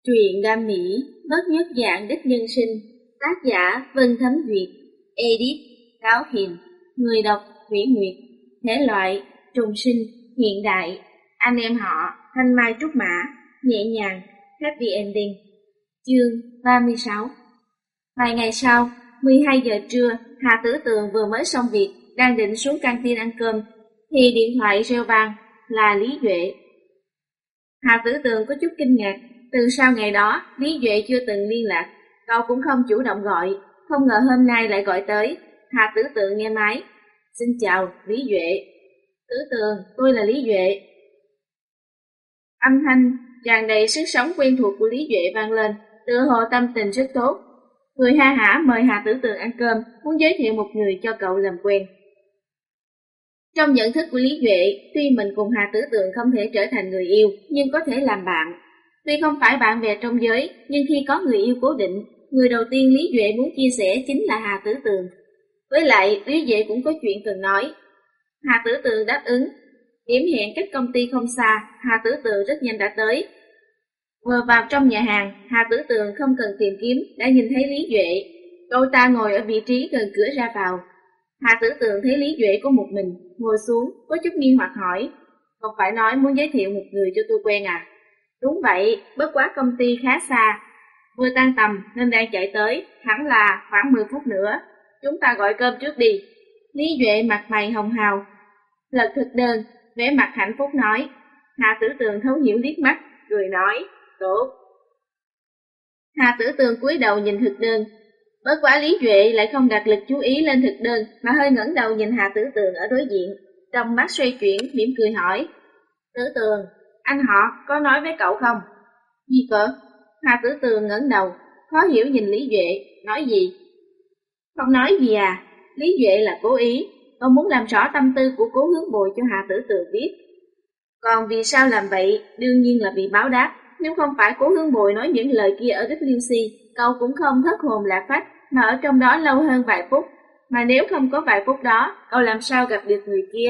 Truyện đam mỹ, bất nhất dạng đích nhân sinh, tác giả Vân Thấm Duyệt, edit Cáo Hiền, người đọc Thủy Nguyệt, thể loại trùng sinh, hiện đại, anh em họ Thanh Mai Trúc Mã, nhẹ nhàng, happy ending. Chương 36. Vài ngày sau, 12 giờ trưa, Hà Tử Tường vừa mới xong việc, đang định xuống căng tin ăn cơm, thì điện thoại reo vang là Lý Duệ. Hà Tử Tường có chút kinh ngạc. Từ sau ngày đó, Lý Duệ chưa từng liên lạc, cậu cũng không chủ động gọi, không ngờ hôm nay lại gọi tới. Hà Tử Tường nghe máy. Xin chào, Lý Duệ. Tử Tường, tôi là Lý Duệ. Âm thanh tràn đầy sức sống quen thuộc của Lý Duệ vang lên, tựa hồ tâm tình rất tốt. Người ha hả mời Hà Tử Tường ăn cơm, muốn giới thiệu một người cho cậu làm quen. Trong nhận thức của Lý Duệ, tuy mình cùng Hà Tử Tường không thể trở thành người yêu, nhưng có thể làm bạn. Tuy không phải bạn bè trong giới, nhưng khi có người yêu cố định, người đầu tiên Lý Duệ muốn chia sẻ chính là Hà Tử Tường. Với lại, Lý Duệ cũng có chuyện cần nói. Hà Tử Tường đáp ứng. Điểm hẹn cách công ty không xa, Hà Tử Tường rất nhanh đã tới. Vừa vào trong nhà hàng, Hà Tử Tường không cần tìm kiếm, đã nhìn thấy Lý Duệ. Cậu ta ngồi ở vị trí gần cửa ra vào. Hà Tử Tường thấy Lý Duệ có một mình, ngồi xuống, có chút nghi hoặc hỏi. Không phải nói muốn giới thiệu một người cho tôi quen à? Đúng vậy, bất quá công ty khá xa. Vừa tan tầm nên đang chạy tới, hẳn là khoảng 10 phút nữa. Chúng ta gọi cơm trước đi. Lý Duệ mặt mày hồng hào, lật thực đơn, vẻ mặt hạnh phúc nói. Hà Tử Tường thấu hiểu liếc mắt, cười nói, tốt. Hà Tử Tường cúi đầu nhìn thực đơn. Bất quá Lý Duệ lại không đặt lực chú ý lên thực đơn, mà hơi ngẩng đầu nhìn Hà Tử Tường ở đối diện. Trong mắt xoay chuyển, mỉm cười hỏi. Tử Tường, anh họ có nói với cậu không? Gì cơ? Hà Tử Tường ngẩng đầu, khó hiểu nhìn Lý Duệ, nói gì? Không nói gì à? Lý Duệ là cố ý, cậu muốn làm rõ tâm tư của Cố Hướng Bồi cho Hà Tử Tường biết. Còn vì sao làm vậy? Đương nhiên là vì báo đáp. Nếu không phải Cố Hướng Bồi nói những lời kia ở WC, cậu cũng không thất hồn lạc phách mà ở trong đó lâu hơn vài phút. Mà nếu không có vài phút đó, cậu làm sao gặp được người kia?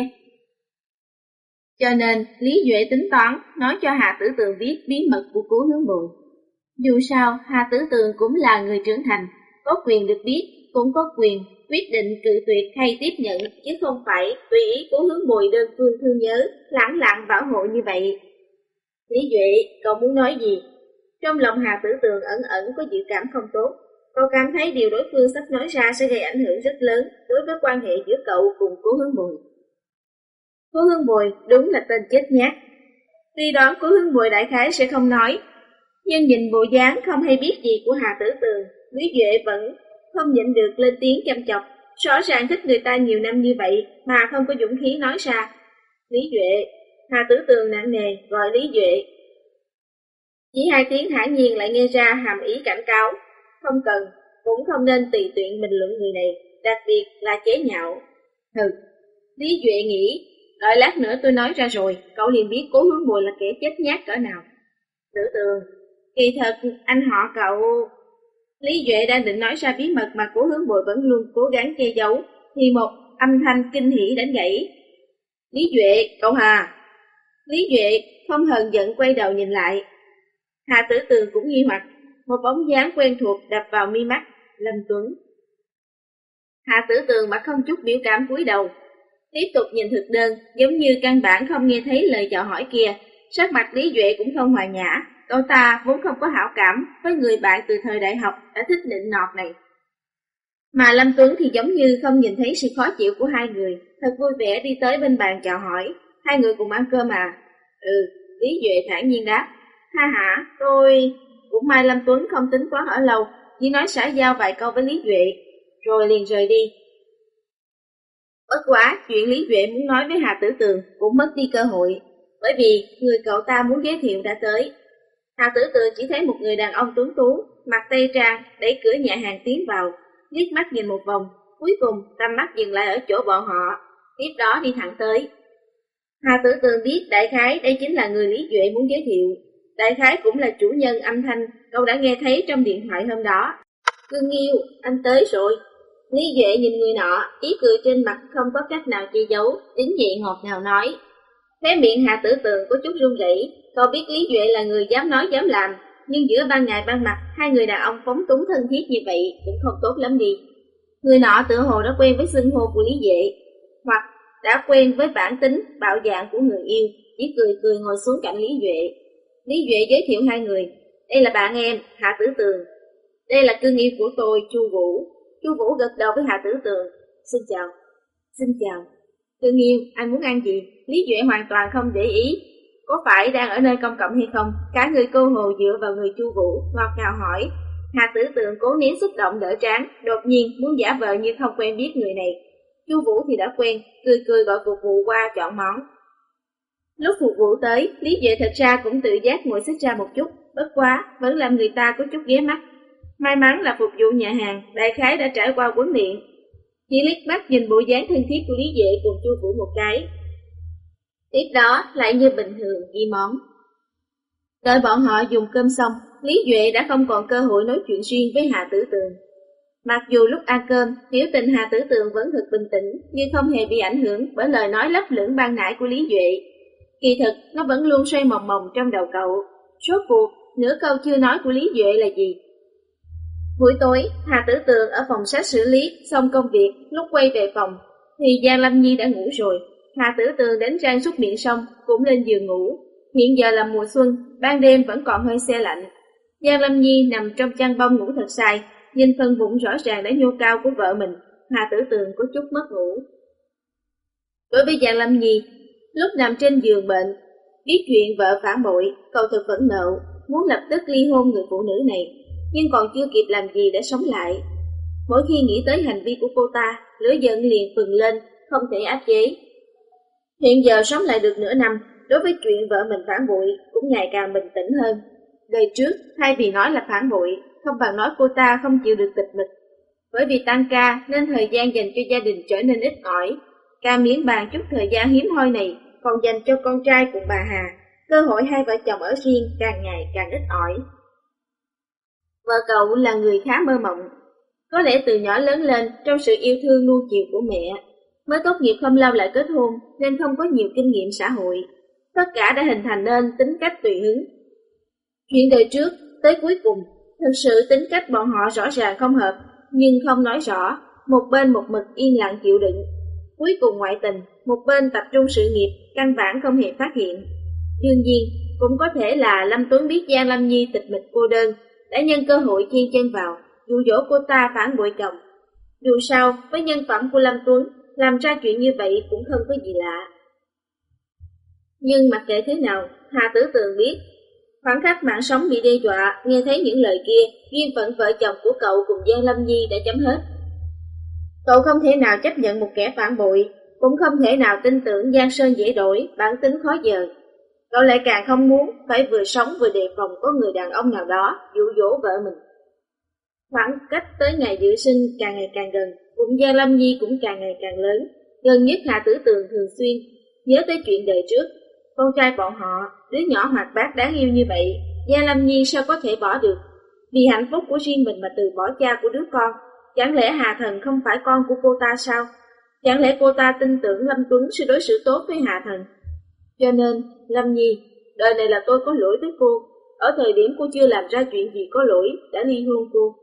Cho nên, Lý Duệ tính toán nói cho Hà Tử Tường biết bí mật của Cố Hướng Bồi. Dù sao, Hà Tử Tường cũng là người trưởng thành, có quyền được biết, cũng có quyền quyết định cự tuyệt hay tiếp nhận, chứ không phải tùy ý Cố Hướng Bồi đơn phương thương nhớ, lẳng lặng bảo hộ như vậy. Lý Duệ, cậu muốn nói gì? Trong lòng Hà Tử Tường ẩn ẩn có dự cảm không tốt. Cậu cảm thấy điều đối phương sắp nói ra sẽ gây ảnh hưởng rất lớn đối với quan hệ giữa cậu cùng Cố Hướng Bồi. Cố Hướng Bồi đúng là tên chết nhát. Tuy đoán Cố Hướng Bồi đại khái sẽ không nói, nhưng nhìn bộ dáng không hay biết gì của Hà Tử Tường, Lý Duệ vẫn không nhịn được lên tiếng chăm chọc. Rõ ràng thích người ta nhiều năm như vậy mà không có dũng khí nói ra. Lý Duệ, Hà Tử Tường nặng nề gọi Lý Duệ. Chỉ 2 tiếng thản nhiên lại nghe ra hàm ý cảnh cáo. Không cần, cũng không nên tùy tiện bình luận người này, đặc biệt là chế nhạo. Hừ, Lý Duệ nghĩ, đợi lát nữa tôi nói ra rồi, cậu liền biết Cố Hướng Bồi là kẻ chết nhát cỡ nào. Tử Tường, kỳ thật anh họ cậu... Lý Duệ đang định nói ra bí mật mà Cố Hướng Bồi vẫn luôn cố gắng che giấu, thì một âm thanh kinh hỉ đánh gãy. Lý Duệ, cậu Hà. Lý Duệ không hờn giận quay đầu nhìn lại. Hà Tử Tường cũng nghi hoặc, một bóng dáng quen thuộc đập vào mi mắt, Lâm Tuấn. Hà Tử Tường mà không chút biểu cảm cúi đầu, tiếp tục nhìn thực đơn, giống như căn bản không nghe thấy lời chào hỏi kia. Sắc mặt Lý Duệ cũng không hòa nhã, cậu ta vốn không có hảo cảm với người bạn từ thời đại học đã thích nịnh nọt này. Mà Lâm Tuấn thì giống như không nhìn thấy sự khó chịu của hai người, thật vui vẻ đi tới bên bàn chào hỏi. Hai người cùng ăn cơm à? Ừ, Lý Duệ thản nhiên đáp. Ha hả, tôi... Cũng may Lâm Tuấn không tính toán ở lâu, chỉ nói xã giao vài câu với Lý Duệ, rồi liền rời đi. Bất quá, chuyện Lý Duệ muốn nói với Hà Tử Tường cũng mất đi cơ hội, bởi vì người cậu ta muốn giới thiệu đã tới. Hà Tử Tường chỉ thấy một người đàn ông tuấn tú, mặc tây trang, đẩy cửa nhà hàng tiến vào, liếc mắt nhìn một vòng, cuối cùng tầm mắt dừng lại ở chỗ bọn họ, tiếp đó đi thẳng tới. Hà Tử Tường biết đại khái đây chính là người Lý Duệ muốn giới thiệu, đại khái cũng là chủ nhân âm thanh cậu đã nghe thấy trong điện thoại hôm đó. Cưng yêu, anh tới rồi. Lý Duệ nhìn người nọ, ý cười trên mặt không có cách nào che giấu, đứng dậy ngọt ngào nói. Khóe miệng Hà Tử Tường có chút run rẩy, cậu biết Lý Duệ là người dám nói dám làm, nhưng giữa ban ngày ban mặt, hai người đàn ông phóng túng thân thiết như vậy cũng không tốt lắm đi. Người nọ tựa hồ đã quen với xưng hô của Lý Duệ, hoặc đã quen với bản tính bạo dạn của người yêu, chỉ cười cười ngồi xuống cạnh Lý Duệ. Lý Duệ giới thiệu hai người, đây là bạn em, Hạ Tử Tường. Đây là cưng yêu của tôi, Chu Vũ. Chu Vũ gật đầu với Hạ Tử Tường. Xin chào. Xin chào. Cưng yêu, anh muốn ăn gì? Lý Duệ hoàn toàn không để ý. Có phải đang ở nơi công cộng hay không? Cả người cô hồ dựa vào người Chu Vũ, ngọt ngào hỏi. Hạ Tử Tường cố nén xúc động đỡ trán, đột nhiên muốn giả vờ như không quen biết người này. Chu Vũ thì đã quen, cười cười gọi phục vụ qua chọn món. Lúc phục vụ tới, Lý Duệ thật ra cũng tự giác ngồi xích ra một chút, bất quá vẫn làm người ta có chút ghé mắt. May mắn là phục vụ nhà hàng, đại khái đã trải qua huấn luyện. Chỉ liếc mắt nhìn bộ dáng thân thiết của Lý Duệ cùng Chu Vũ một cái. Tiếp đó lại như bình thường ghi món. Đợi bọn họ dùng cơm xong, Lý Duệ đã không còn cơ hội nói chuyện riêng với Hạ Tử Tường. Mặc dù lúc ăn cơm, biểu tình Hạ Tử Tường vẫn thật bình tĩnh, nhưng không hề bị ảnh hưởng bởi lời nói lấp lửng ban nãy của Lý Duệ. Kỳ thực, nó vẫn luôn xoay mòng mòng trong đầu cậu. Rốt cuộc, nửa câu chưa nói của Lý Duệ là gì? Buổi tối, Hạ Tử Tường ở phòng sách xử lý xong công việc, lúc quay về phòng, thì Giang Lâm Nhi đã ngủ rồi. Hạ Tử Tường đánh răng súc miệng xong, cũng lên giường ngủ. Hiện giờ là mùa xuân, ban đêm vẫn còn hơi se lạnh. Giang Lâm Nhi nằm trong chăn bông ngủ thật sai, nhìn phần bụng rõ ràng đã nhô cao của vợ mình, Hạ Tử Tường có chút mất ngủ. Đối với Giang Lâm Nhi, lúc nằm trên giường bệnh, biết chuyện vợ phản bội, cậu thật phẫn nộ, muốn lập tức ly hôn người phụ nữ này, nhưng còn chưa kịp làm gì để sống lại. Mỗi khi nghĩ tới hành vi của cô ta, lửa giận liền phừng lên, không thể áp chế. Hiện giờ sống lại được nửa năm, đối với chuyện vợ mình phản bội cũng ngày càng bình tĩnh hơn. Đời trước, thay vì nói là phản bội, không bằng nói cô ta không chịu được tịch mịch. Bởi vì tăng ca nên thời gian dành cho gia đình trở nên ít ỏi. Càng miễn bàn chút thời gian hiếm hoi này còn dành cho con trai cùng bà Hà, cơ hội hai vợ chồng ở riêng càng ngày càng ít ỏi. Vợ cậu là người khá mơ mộng. Có lẽ từ nhỏ lớn lên trong sự yêu thương nuông chiều của mẹ, mới tốt nghiệp không lâu lại kết hôn nên không có nhiều kinh nghiệm xã hội. Tất cả đã hình thành nên tính cách tùy hứng. Chuyện đời trước tới cuối cùng, thực sự tính cách bọn họ rõ ràng không hợp, nhưng không nói rõ, một bên một mực yên lặng chịu đựng. Cuối cùng ngoại tình, một bên tập trung sự nghiệp, căn bản không hề phát hiện. Đương nhiên, cũng có thể là Lâm Tuấn biết Giang Lâm Nhi tịch mịch cô đơn, đã nhân cơ hội chen chân vào, dụ dỗ cô ta phản bội chồng. Dù sao, với nhân phẩm của Lâm Tuấn, làm ra chuyện như vậy cũng không có gì lạ. Nhưng mặc kệ thế nào, Hạ Tử Tường biết, khoảnh khắc mạng sống bị đe dọa, nghe thấy những lời kia, duyên phận vợ chồng của cậu cùng Giang Lâm Nhi đã chấm hết. Cậu không thể nào chấp nhận một kẻ phản bội, cũng không thể nào tin tưởng Giang Sơn dễ đổi, bản tính khó dời. Cậu lại càng không muốn phải vừa sống vừa đề phòng có người đàn ông nào đó dụ dỗ vợ mình. Khoảng cách tới ngày dự sinh càng ngày càng gần, cùng Giang Lâm Nhi cũng càng ngày càng lớn. Gần nhất Hạ Tử Tường thường xuyên nhớ tới chuyện đời trước. Con trai bọn họ, đứa nhỏ hoạt bát đáng yêu như vậy, Giang Lâm Nhi sao có thể bỏ được? Vì hạnh phúc của riêng mình mà từ bỏ cha của đứa con. Chẳng lẽ Hà Thần không phải con của cô ta sao? Chẳng lẽ cô ta tin tưởng Lâm Tuấn sẽ đối xử tốt với Hà Thần? Cho nên, Lâm Nhi, đời này là tôi có lỗi với cô. Ở thời điểm cô chưa làm ra chuyện gì có lỗi, đã ly hôn cô.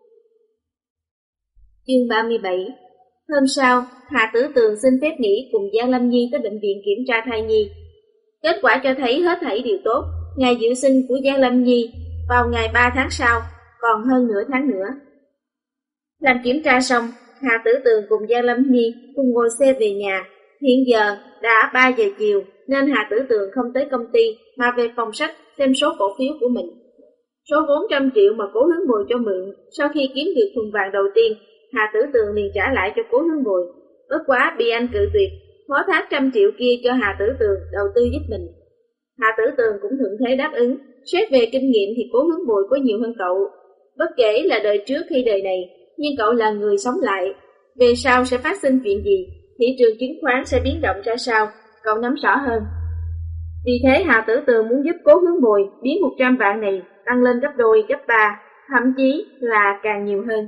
Chương 37. Hôm sau, Hạ Tử Tường xin phép nghỉ cùng Giang Lâm Nhi tới bệnh viện kiểm tra thai nhi. Kết quả cho thấy hết thảy đều tốt. Ngày dự sinh của Giang Lâm Nhi vào ngày 3 tháng sau, còn hơn nửa tháng nữa. Làm kiểm tra xong, Hạ Tử Tường cùng Giang Lâm Nhi cùng ngồi xe về nhà. Hiện giờ đã 3 giờ chiều nên Hạ Tử Tường không tới công ty mà về phòng sách xem số cổ phiếu của mình. Số vốn 100 triệu mà Cố Hướng Bồi cho mượn, sau khi kiếm được thùng vàng đầu tiên, Hạ Tử Tường liền trả lại cho Cố Hướng Bồi. Bất quá bị anh cự tuyệt, phó thác 100 triệu kia cho Hạ Tử Tường đầu tư giúp mình. Hạ Tử Tường cũng thuận thế đáp ứng. Xét về kinh nghiệm thì Cố Hướng Bồi có nhiều hơn cậu. Bất kể là đời trước hay đời này, nhưng cậu là người sống lại. Về sau sẽ phát sinh chuyện gì, thị trường chứng khoán sẽ biến động ra sao, cậu nắm rõ hơn. Vì thế Hạ Tử Tường muốn giúp Cố Hướng Bồi biến 100 vạn này tăng lên gấp đôi, gấp 3, thậm chí là càng nhiều hơn.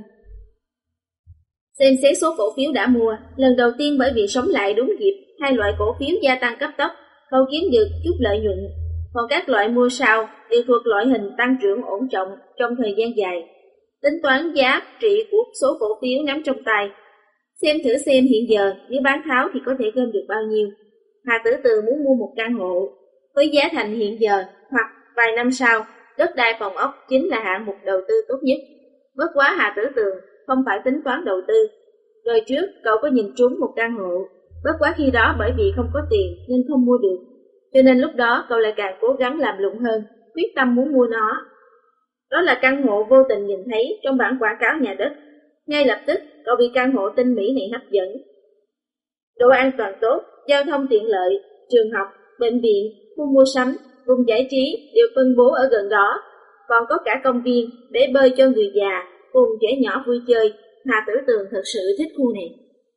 Xem xét số cổ phiếu đã mua, lần đầu tiên bởi vì sống lại đúng dịp, hai loại cổ phiếu gia tăng cấp tốc, cậu kiếm được chút lợi nhuận. còn các loại mua sau đều thuộc loại hình tăng trưởng ổn trọng trong thời gian dài. Tính toán giá trị của số cổ phiếu nắm trong tay. Xem thử xem hiện giờ nếu bán tháo thì có thể gom được bao nhiêu. Hà Tử Tường muốn mua một căn hộ với giá thành hiện giờ hoặc vài năm sau, đất đai phòng ốc chính là hạng mục đầu tư tốt nhất. Bất quá Hà Tử Tường không phải tính toán đầu tư. Đời trước cậu có nhìn trúng một căn hộ, bất quá khi đó bởi vì không có tiền nên không mua được. Cho nên lúc đó cậu lại càng cố gắng làm lụng hơn, quyết tâm muốn mua nó. Đó là căn hộ vô tình nhìn thấy trong bảng quảng cáo nhà đất. Ngay lập tức cậu bị căn hộ tinh mỹ này hấp dẫn. Độ an toàn tốt, giao thông tiện lợi, trường học, bệnh viện, khu mua sắm, vùng giải trí đều phân bố ở gần đó. Còn có cả công viên, bể bơi cho người già, cùng trẻ nhỏ vui chơi. Hà Tử Tường thật sự thích khu này.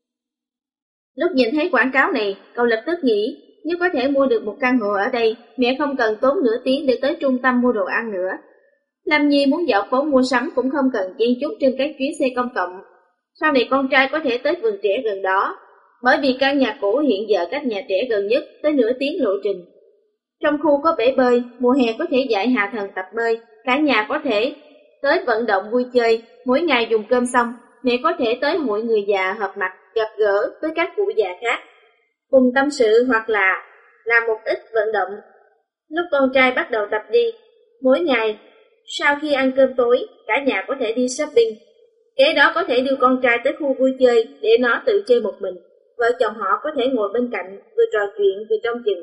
Lúc nhìn thấy quảng cáo này, cậu lập tức nghĩ, nếu có thể mua được một căn hộ ở đây, mẹ không cần tốn nửa tiếng để tới trung tâm mua đồ ăn nữa. Lâm Nhi muốn dạo phố mua sắm cũng không cần chen chúc trên các chuyến xe công cộng. Sau này con trai có thể tới vườn trẻ gần đó, bởi vì căn nhà cũ hiện giờ cách nhà trẻ gần nhất tới nửa tiếng lộ trình. Trong khu có bể bơi, mùa hè có thể dạy Hà Thần tập bơi, cả nhà có thể tới vận động vui chơi, mỗi ngày dùng cơm xong, mẹ có thể tới hội người già họp mặt, gặp gỡ với các cụ già khác, cùng tâm sự hoặc là làm một ít vận động. Lúc con trai bắt đầu tập đi, mỗi ngày sau khi ăn cơm tối, cả nhà có thể đi shopping. Kế đó có thể đưa con trai tới khu vui chơi để nó tự chơi một mình. Vợ chồng họ có thể ngồi bên cạnh, vừa trò chuyện vừa trông chừng.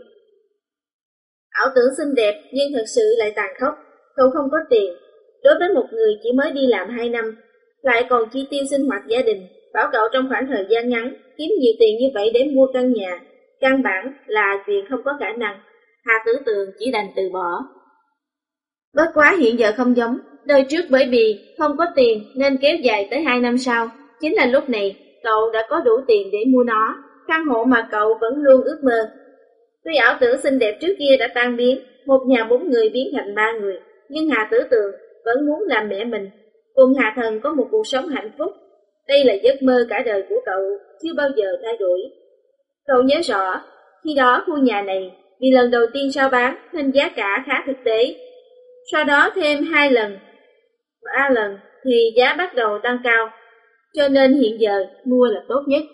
Ảo tưởng xinh đẹp nhưng thật sự lại tàn khốc. Cậu không có tiền. Đối với một người chỉ mới đi làm 2 năm, lại còn chi tiêu sinh hoạt gia đình, bảo cậu trong khoảng thời gian ngắn kiếm nhiều tiền như vậy để mua căn nhà, căn bản là chuyện không có khả năng. Hà Tử Tường chỉ đành từ bỏ. Bất quá hiện giờ không giống, đời trước bởi vì không có tiền nên kéo dài tới 2 năm sau. Chính là lúc này cậu đã có đủ tiền để mua nó, căn hộ mà cậu vẫn luôn ước mơ. Tuy ảo tưởng xinh đẹp trước kia đã tan biến, một nhà 4 người biến thành 3 người, nhưng Hà Tử Tường vẫn muốn làm mẹ mình, cùng Hà Thần có một cuộc sống hạnh phúc. Đây là giấc mơ cả đời của cậu, chưa bao giờ thay đổi. Cậu nhớ rõ, khi đó khu nhà này vì lần đầu tiên rao bán nên giá cả khá thực tế. Sau đó thêm 2 lần, 3 lần thì giá bắt đầu tăng cao, cho nên hiện giờ mua là tốt nhất.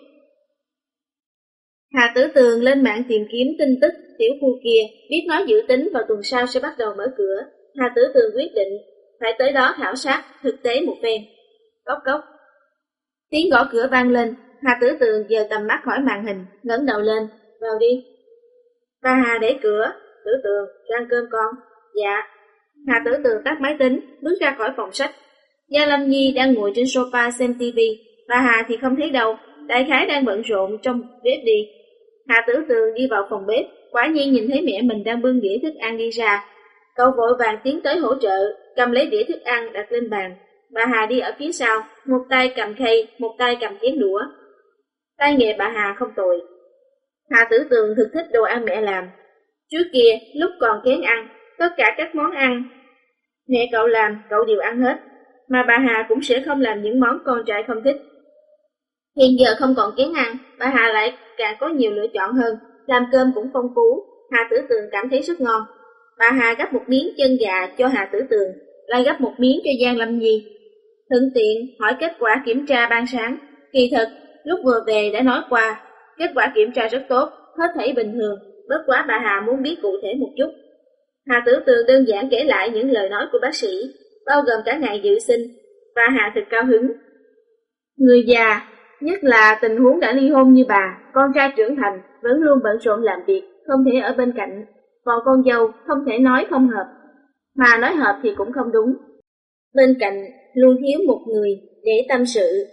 Hà Tử Tường lên mạng tìm kiếm tin tức tiểu khu kia, biết nói dự tính vào tuần sau sẽ bắt đầu mở cửa. Hà Tử Tường quyết định phải tới đó khảo sát thực tế một phen. Cốc cốc. Tiếng gõ cửa vang lên, Hà Tử Tường giơ tầm mắt khỏi màn hình, ngẩng đầu lên, vào đi. Bà Hà để cửa, Tử Tường, ăn cơm con. Dạ. Hà Tử Tường tắt máy tính, bước ra khỏi phòng sách. Gia Lâm Nhi đang ngồi trên sofa xem tivi, bà Hà thì không thấy đâu, đại khái đang bận rộn trong bếp đi. Hà Tử Tường đi vào phòng bếp, quả nhiên nhìn thấy mẹ mình đang bưng đĩa thức ăn đi ra. Cậu vội vàng tiến tới hỗ trợ, cầm lấy đĩa thức ăn đặt lên bàn. Bà Hà đi ở phía sau, một tay cầm khay, một tay cầm chén đũa. Tay nghề bà Hà không tồi. Hà Tử Tường thực thích đồ ăn mẹ làm. Trước kia, lúc còn kén ăn, tất cả các món ăn mẹ cậu làm, cậu đều ăn hết, mà bà Hà cũng sẽ không làm những món con trai không thích. Hiện giờ không còn kén ăn, bà Hà lại càng có nhiều lựa chọn hơn, làm cơm cũng phong phú. Hà Tử Tường cảm thấy rất ngon. Bà Hà gắp một miếng chân gà cho Hà Tử Tường, lại gắp một miếng cho Giang Lâm Nhi. Thuận tiện hỏi kết quả kiểm tra ban sáng. Kỳ thật, lúc vừa về đã nói qua, kết quả kiểm tra rất tốt, hết thảy bình thường, bất quá bà Hà muốn biết cụ thể một chút. Hà Tử Tường đơn giản kể lại những lời nói của bác sĩ, bao gồm cả ngày dự sinh. Bà Hà thật cao hứng. Người già, nhất là tình huống đã ly hôn như bà, con trai trưởng thành vẫn luôn bận rộn làm việc, không thể ở bên cạnh. Còn con dâu không thể nói không hợp, mà nói hợp thì cũng không đúng. Bên cạnh luôn thiếu một người để tâm sự.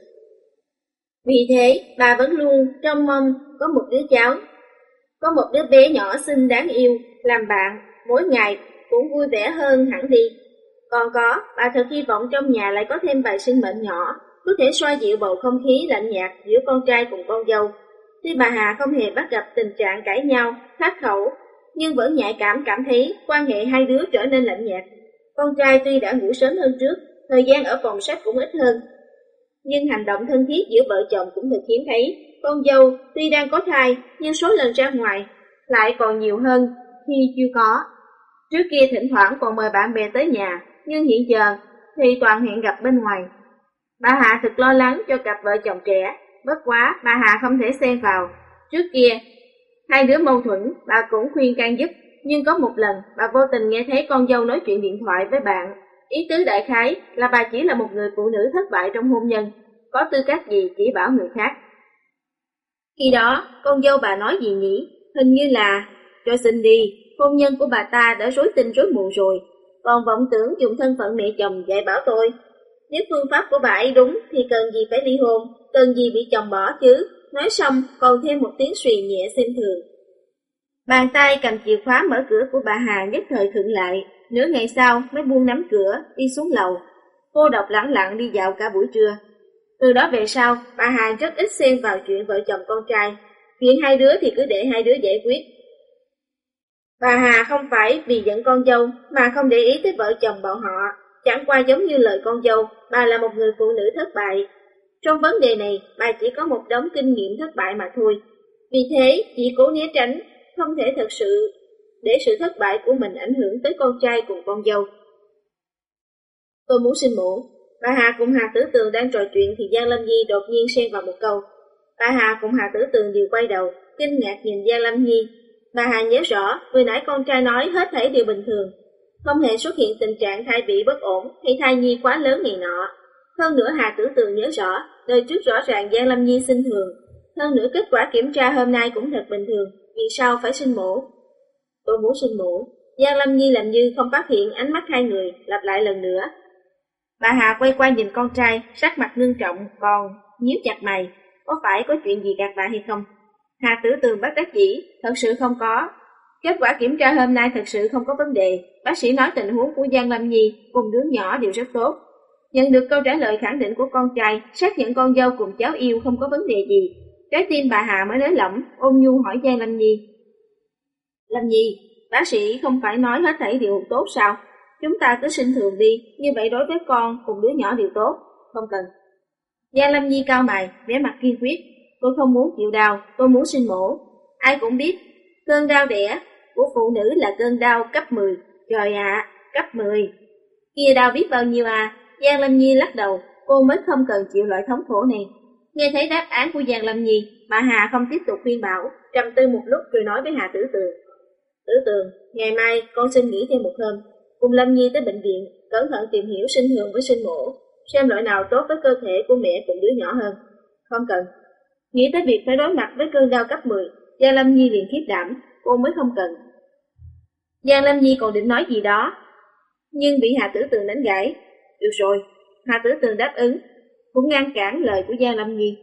Vì thế, bà vẫn luôn trông mong có một đứa cháu, có một đứa bé nhỏ xinh đáng yêu, làm bạn, mỗi ngày cũng vui vẻ hơn hẳn đi. Còn có, bà thật hy vọng trong nhà lại có thêm vài sinh mệnh nhỏ, có thể xoa dịu bầu không khí lạnh nhạt giữa con trai cùng con dâu. Tuy bà Hà không hề bắt gặp tình trạng cãi nhau, khắc khẩu, nhưng vẫn nhạy cảm thấy quan hệ hai đứa trở nên lạnh nhạt. Con trai tuy đã ngủ sớm hơn trước, thời gian ở phòng sách cũng ít hơn, nhưng hành động thân thiết giữa vợ chồng cũng thật hiếm thấy. Con dâu tuy đang có thai, nhưng số lần ra ngoài lại còn nhiều hơn khi chưa có. Trước kia thỉnh thoảng còn mời bạn bè tới nhà, nhưng hiện giờ thì toàn hẹn gặp bên ngoài. Bà Hà thực lo lắng cho cặp vợ chồng trẻ, bất quá bà Hà không thể xen vào. Trước kia, hai đứa mâu thuẫn, bà cũng khuyên can giúp, nhưng có một lần bà vô tình nghe thấy con dâu nói chuyện điện thoại với bạn. Ý tứ đại khái là bà chỉ là một người phụ nữ thất bại trong hôn nhân, có tư cách gì chỉ bảo người khác. Khi đó, con dâu bà nói gì nhỉ? Hình như là, cho xin đi, hôn nhân của bà ta đã rối tinh rối mù rồi, còn vọng tưởng dùng thân phận mẹ chồng dạy bảo tôi. Nếu phương pháp của bà ấy đúng thì cần gì phải ly hôn, cần gì bị chồng bỏ chứ. Nói xong còn thêm một tiếng xùy nhẹ xem thường. Bàn tay cầm chìa khóa mở cửa của bà Hà nhất thời khựng lại, nửa ngày sau mới buông nắm cửa, đi xuống lầu. Cô độc lẳng lặng đi dạo cả buổi trưa. Từ đó về sau, bà Hà rất ít xen vào chuyện vợ chồng con trai. Chuyện hai đứa thì cứ để hai đứa giải quyết. Bà Hà không phải vì giận con dâu mà không để ý tới vợ chồng bọn họ. Chẳng qua giống như lời con dâu, bà là một người phụ nữ thất bại. Trong vấn đề này, bà chỉ có một đống kinh nghiệm thất bại mà thôi. Vì thế, chỉ cố né tránh, không thể thật sự để sự thất bại của mình ảnh hưởng tới con trai cùng con dâu. Tôi muốn sinh mổ. Bà Hà cùng Hà Tử Tường đang trò chuyện thì Giang Lâm Nhi đột nhiên xen vào một câu. Bà Hà cùng Hà Tử Tường đều quay đầu, kinh ngạc nhìn Giang Lâm Nhi. Bà Hà nhớ rõ, vừa nãy con trai nói hết thảy đều bình thường, không hề xuất hiện tình trạng thai bị bất ổn hay thai nhi quá lớn này nọ. Hơn nữa Hà Tử Tường nhớ rõ, đời trước rõ ràng Giang Lâm Nhi sinh thường. Hơn nữa kết quả kiểm tra hôm nay cũng thật bình thường, vì sao phải sinh mổ? Tôi muốn sinh mổ. Giang Lâm Nhi làm như không phát hiện ánh mắt hai người, lặp lại lần nữa. Bà Hà quay qua nhìn con trai, sắc mặt ngưng trọng, còn nhíu chặt mày, có phải có chuyện gì gạt bà hay không? Hà Tử Tường bất đắc dĩ, thật sự không có. Kết quả kiểm tra hôm nay thật sự không có vấn đề. Bác sĩ nói tình huống của Giang Lâm Nhi cùng đứa nhỏ đều rất tốt. Nhận được câu trả lời khẳng định của con trai, xác nhận con dâu cùng cháu yêu không có vấn đề gì. Trái tim bà Hà mới nới lỏng, ôn nhu hỏi Giang Lâm Nhi. Lâm Nhi, bác sĩ không phải nói hết thảy đều tốt sao? Chúng ta cứ sinh thường đi, như vậy đối với con cùng đứa nhỏ đều tốt. Không cần. Giang Lâm Nhi cau mày, vẻ mặt kiên quyết. Tôi không muốn chịu đau, tôi muốn sinh mổ. Ai cũng biết, cơn đau đẻ của phụ nữ là cơn đau cấp 10. Trời ạ, cấp 10. Kia đau biết bao nhiêu à? Giang Lâm Nhi lắc đầu, cô mới không cần chịu loại thống khổ này. Nghe thấy đáp án của Giang Lâm Nhi, bà Hà không tiếp tục khuyên bảo, trầm tư một lúc rồi nói với Hà Tử Tường. Tử Tường, ngày mai con xin nghỉ thêm một hôm, cùng Lâm Nhi tới bệnh viện, cẩn thận tìm hiểu sinh thường với sinh mổ, xem loại nào tốt với cơ thể của mẹ cùng đứa nhỏ hơn. Không cần. Nghĩ tới việc phải đối mặt với cơn đau cấp 10, Giang Lâm Nhi liền khiếp đảm, cô mới không cần. Giang Lâm Nhi còn định nói gì đó, nhưng bị Hà Tử Tường đánh gãy. Được rồi, Hà Tử Tường đáp ứng, cũng ngăn cản lời của Giang Lâm Nhi.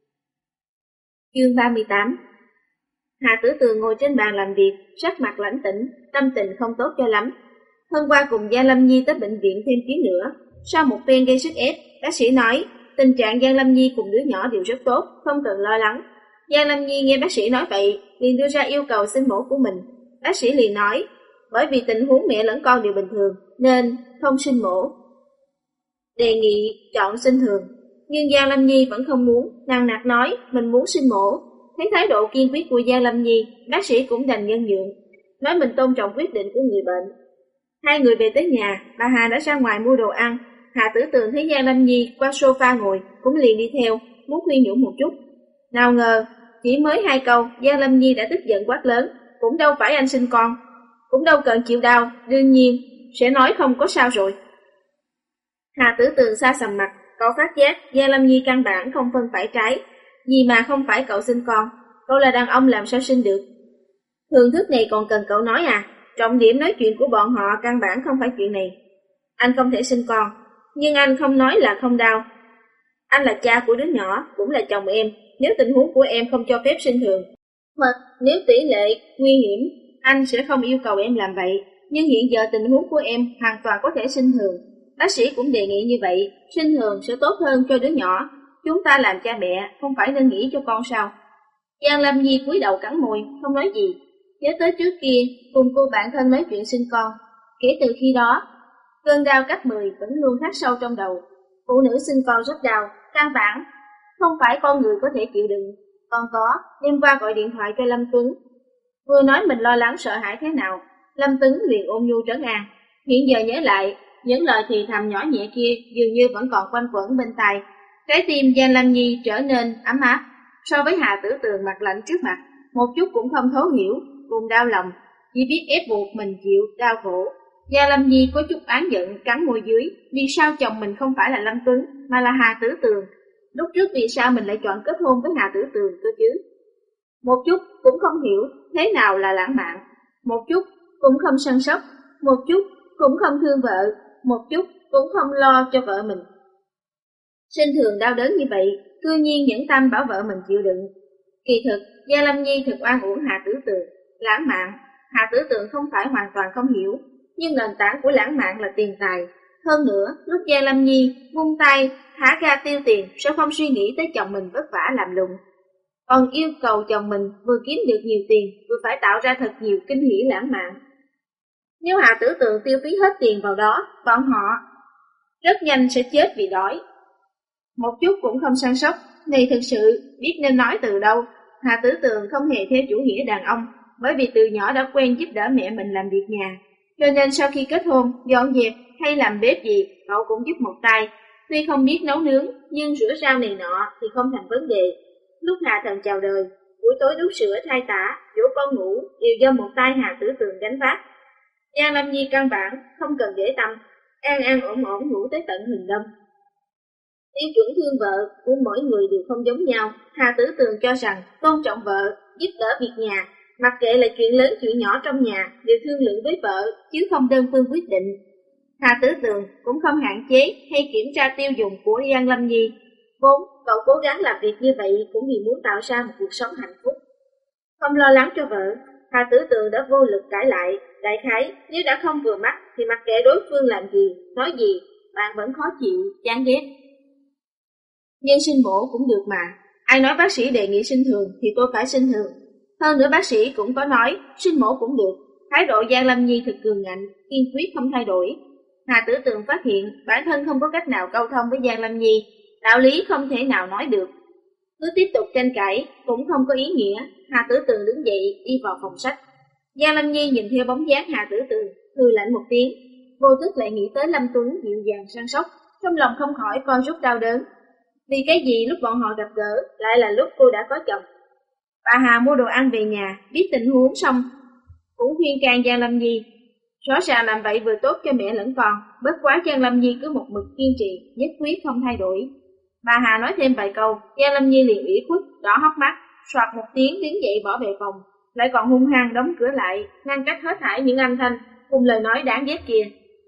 Chương 38. Hà Tử Tường ngồi trên bàn làm việc, sắc mặt lãnh tĩnh, tâm tình không tốt cho lắm. Hôm qua cùng Giang Lâm Nhi tới bệnh viện thêm chuyến nữa. Sau một phen gây sức ép, bác sĩ nói tình trạng Giang Lâm Nhi cùng đứa nhỏ đều rất tốt, không cần lo lắng. Giang Lâm Nhi nghe bác sĩ nói vậy, liền đưa ra yêu cầu sinh mổ của mình. Bác sĩ liền nói, bởi vì tình huống mẹ lẫn con đều bình thường, nên không sinh mổ. Đề nghị chọn sinh thường, nhưng Giang Lâm Nhi vẫn không muốn, nằng nặc nói mình muốn sinh mổ. Thấy thái độ kiên quyết của Giang Lâm Nhi, bác sĩ cũng đành nhân nhượng, nói mình tôn trọng quyết định của người bệnh. Hai người về tới nhà, bà Hà đã ra ngoài mua đồ ăn. Hà Tử Tường thấy Giang Lâm Nhi qua sofa ngồi, cũng liền đi theo, muốn khuyên nhủ một chút. Nào ngờ, chỉ mới 2 câu, Giang Lâm Nhi đã tức giận quát lớn, cũng đâu phải anh sinh con, cũng đâu cần chịu đau, đương nhiên sẽ nói không có sao rồi. Hà Tử Tường xa sầm mặt, cậu phát giác Giang Lâm Nhi căn bản không phân phải trái, gì mà không phải cậu sinh con, cậu là đàn ông làm sao sinh được. Thường thức này còn cần cậu nói à? Trọng điểm nói chuyện của bọn họ căn bản không phải chuyện này. Anh không thể sinh con, nhưng anh không nói là không đau. Anh là cha của đứa nhỏ, cũng là chồng em. Nếu tình huống của em không cho phép sinh thường, hoặc nếu tỷ lệ nguy hiểm, anh sẽ không yêu cầu em làm vậy. Nhưng hiện giờ tình huống của em hoàn toàn có thể sinh thường. Bác sĩ cũng đề nghị như vậy, sinh thường sẽ tốt hơn cho đứa nhỏ. Chúng ta làm cha mẹ, không phải nên nghĩ cho con sao? Giang Lâm Nhi cúi đầu cắn môi, không nói gì. Nhớ tới trước kia, cùng cô bạn thân nói chuyện sinh con. Kể từ khi đó, cơn đau cấp 10 vẫn luôn khắc sâu trong đầu. Phụ nữ sinh con rất đau, căn bản không phải con người có thể chịu đựng. Còn có, đêm qua gọi điện thoại cho Lâm Tuấn, vừa nói mình lo lắng sợ hãi thế nào. Lâm Tuấn liền ôn nhu trấn an. Hiện giờ nhớ lại, những lời thì thầm nhỏ nhẹ kia dường như vẫn còn quanh quẩn bên tai. Trái tim Giang Lâm Nhi trở nên ấm áp. So với Hà Tử Tường mặt lạnh trước mặt, một chút cũng không thấu hiểu, cùng đau lòng, chỉ biết ép buộc mình chịu đau khổ. Giang Lâm Nhi có chút oán giận cắn môi dưới, vì sao chồng mình không phải là Lâm Tuấn mà là Hà Tử Tường? Lúc trước vì sao mình lại chọn kết hôn với Hà Tử Tường cơ chứ? Một chút cũng không hiểu thế nào là lãng mạn, một chút cũng không săn sóc, một chút cũng không thương vợ, một chút cũng không lo cho vợ mình. Sinh thường đau đớn như vậy, cư nhiên nhẫn tâm bảo vợ mình chịu đựng. Kỳ thực, Giang Lâm Nhi thực oan uổng Hà Tử Tường. Lãng mạn, Hà Tử Tường không phải hoàn toàn không hiểu, nhưng nền tảng của lãng mạn là tiền tài. Hơn nữa, lúc Giang Lâm Nhi vung tay thả ra tiêu tiền sẽ không suy nghĩ tới chồng mình vất vả làm lụng, còn yêu cầu chồng mình vừa kiếm được nhiều tiền vừa phải tạo ra thật nhiều kinh hỉ lãng mạn. Nếu Hà Tử Tường tiêu phí hết tiền vào đó, bọn họ rất nhanh sẽ chết vì đói. Một chút cũng không săn sóc, này thực sự biết nên nói từ đâu. Hà Tử Tường không hề theo chủ nghĩa đàn ông, bởi vì từ nhỏ đã quen giúp đỡ mẹ mình làm việc nhà, cho nên sau khi kết hôn, dọn dẹp hay làm bếp gì, cậu cũng giúp một tay. Tuy không biết nấu nướng, nhưng rửa rau này nọ thì không thành vấn đề. Lúc Hà Thần chào đời, buổi tối đút sữa thay tã, dỗ con ngủ đều do một tay Hà Tử Tường gánh vác. Giang Lâm Nhi căn bản không cần để tâm, an an ổn ổn ngủ tới tận hừng đông. Tiêu chuẩn thương vợ của mỗi người đều không giống nhau. Hà Tử Tường cho rằng tôn trọng vợ, giúp đỡ việc nhà, mặc kệ là chuyện lớn chuyện nhỏ trong nhà đều thương lượng với vợ, chứ không đơn phương quyết định. Hà Tử Tường cũng không hạn chế hay kiểm tra tiêu dùng của Giang Lâm Nhi. Vốn cậu cố gắng làm việc như vậy cũng vì muốn tạo ra một cuộc sống hạnh phúc. Không lo lắng cho vợ, Hà Tử Tường đã vô lực cãi lại. Đại khái, nếu đã không vừa mắt thì mặc kệ đối phương làm gì, nói gì, bạn vẫn khó chịu, chán ghét. Nhưng sinh mổ cũng được mà. Ai nói bác sĩ đề nghị sinh thường thì tôi phải sinh thường. Hơn nữa bác sĩ cũng có nói sinh mổ cũng được. Thái độ Giang Lâm Nhi thật cường ngạnh, kiên quyết không thay đổi. Hà Tử Tường phát hiện bản thân không có cách nào câu thông với Giang Lâm Nhi, đạo lý không thể nào nói được. Cứ tiếp tục tranh cãi cũng không có ý nghĩa. Hà Tử Tường đứng dậy đi vào phòng sách. Giang Lâm Nhi nhìn theo bóng dáng Hà Tử Tường, hừ lạnh một tiếng, vô thức lại nghĩ tới Lâm Tuấn dịu dàng săn sóc, trong lòng không khỏi co rút đau đớn. Vì cái gì lúc bọn họ gặp gỡ lại là lúc cô đã có chồng? Bà Hà mua đồ ăn về nhà, biết tình huống xong cũng khuyên can Giang Lâm Nhi. Rõ ràng làm vậy vừa tốt cho mẹ lẫn con, bất quá Giang Lâm Nhi cứ một mực kiên trì, nhất quyết không thay đổi. Bà Hà nói thêm vài câu, Giang Lâm Nhi liền ủy khuất, đỏ hốc mắt, soạt một tiếng đứng dậy bỏ về phòng, lại còn hung hăng đóng cửa lại, ngăn cách hết thảy những âm thanh cùng lời nói đáng ghét kia.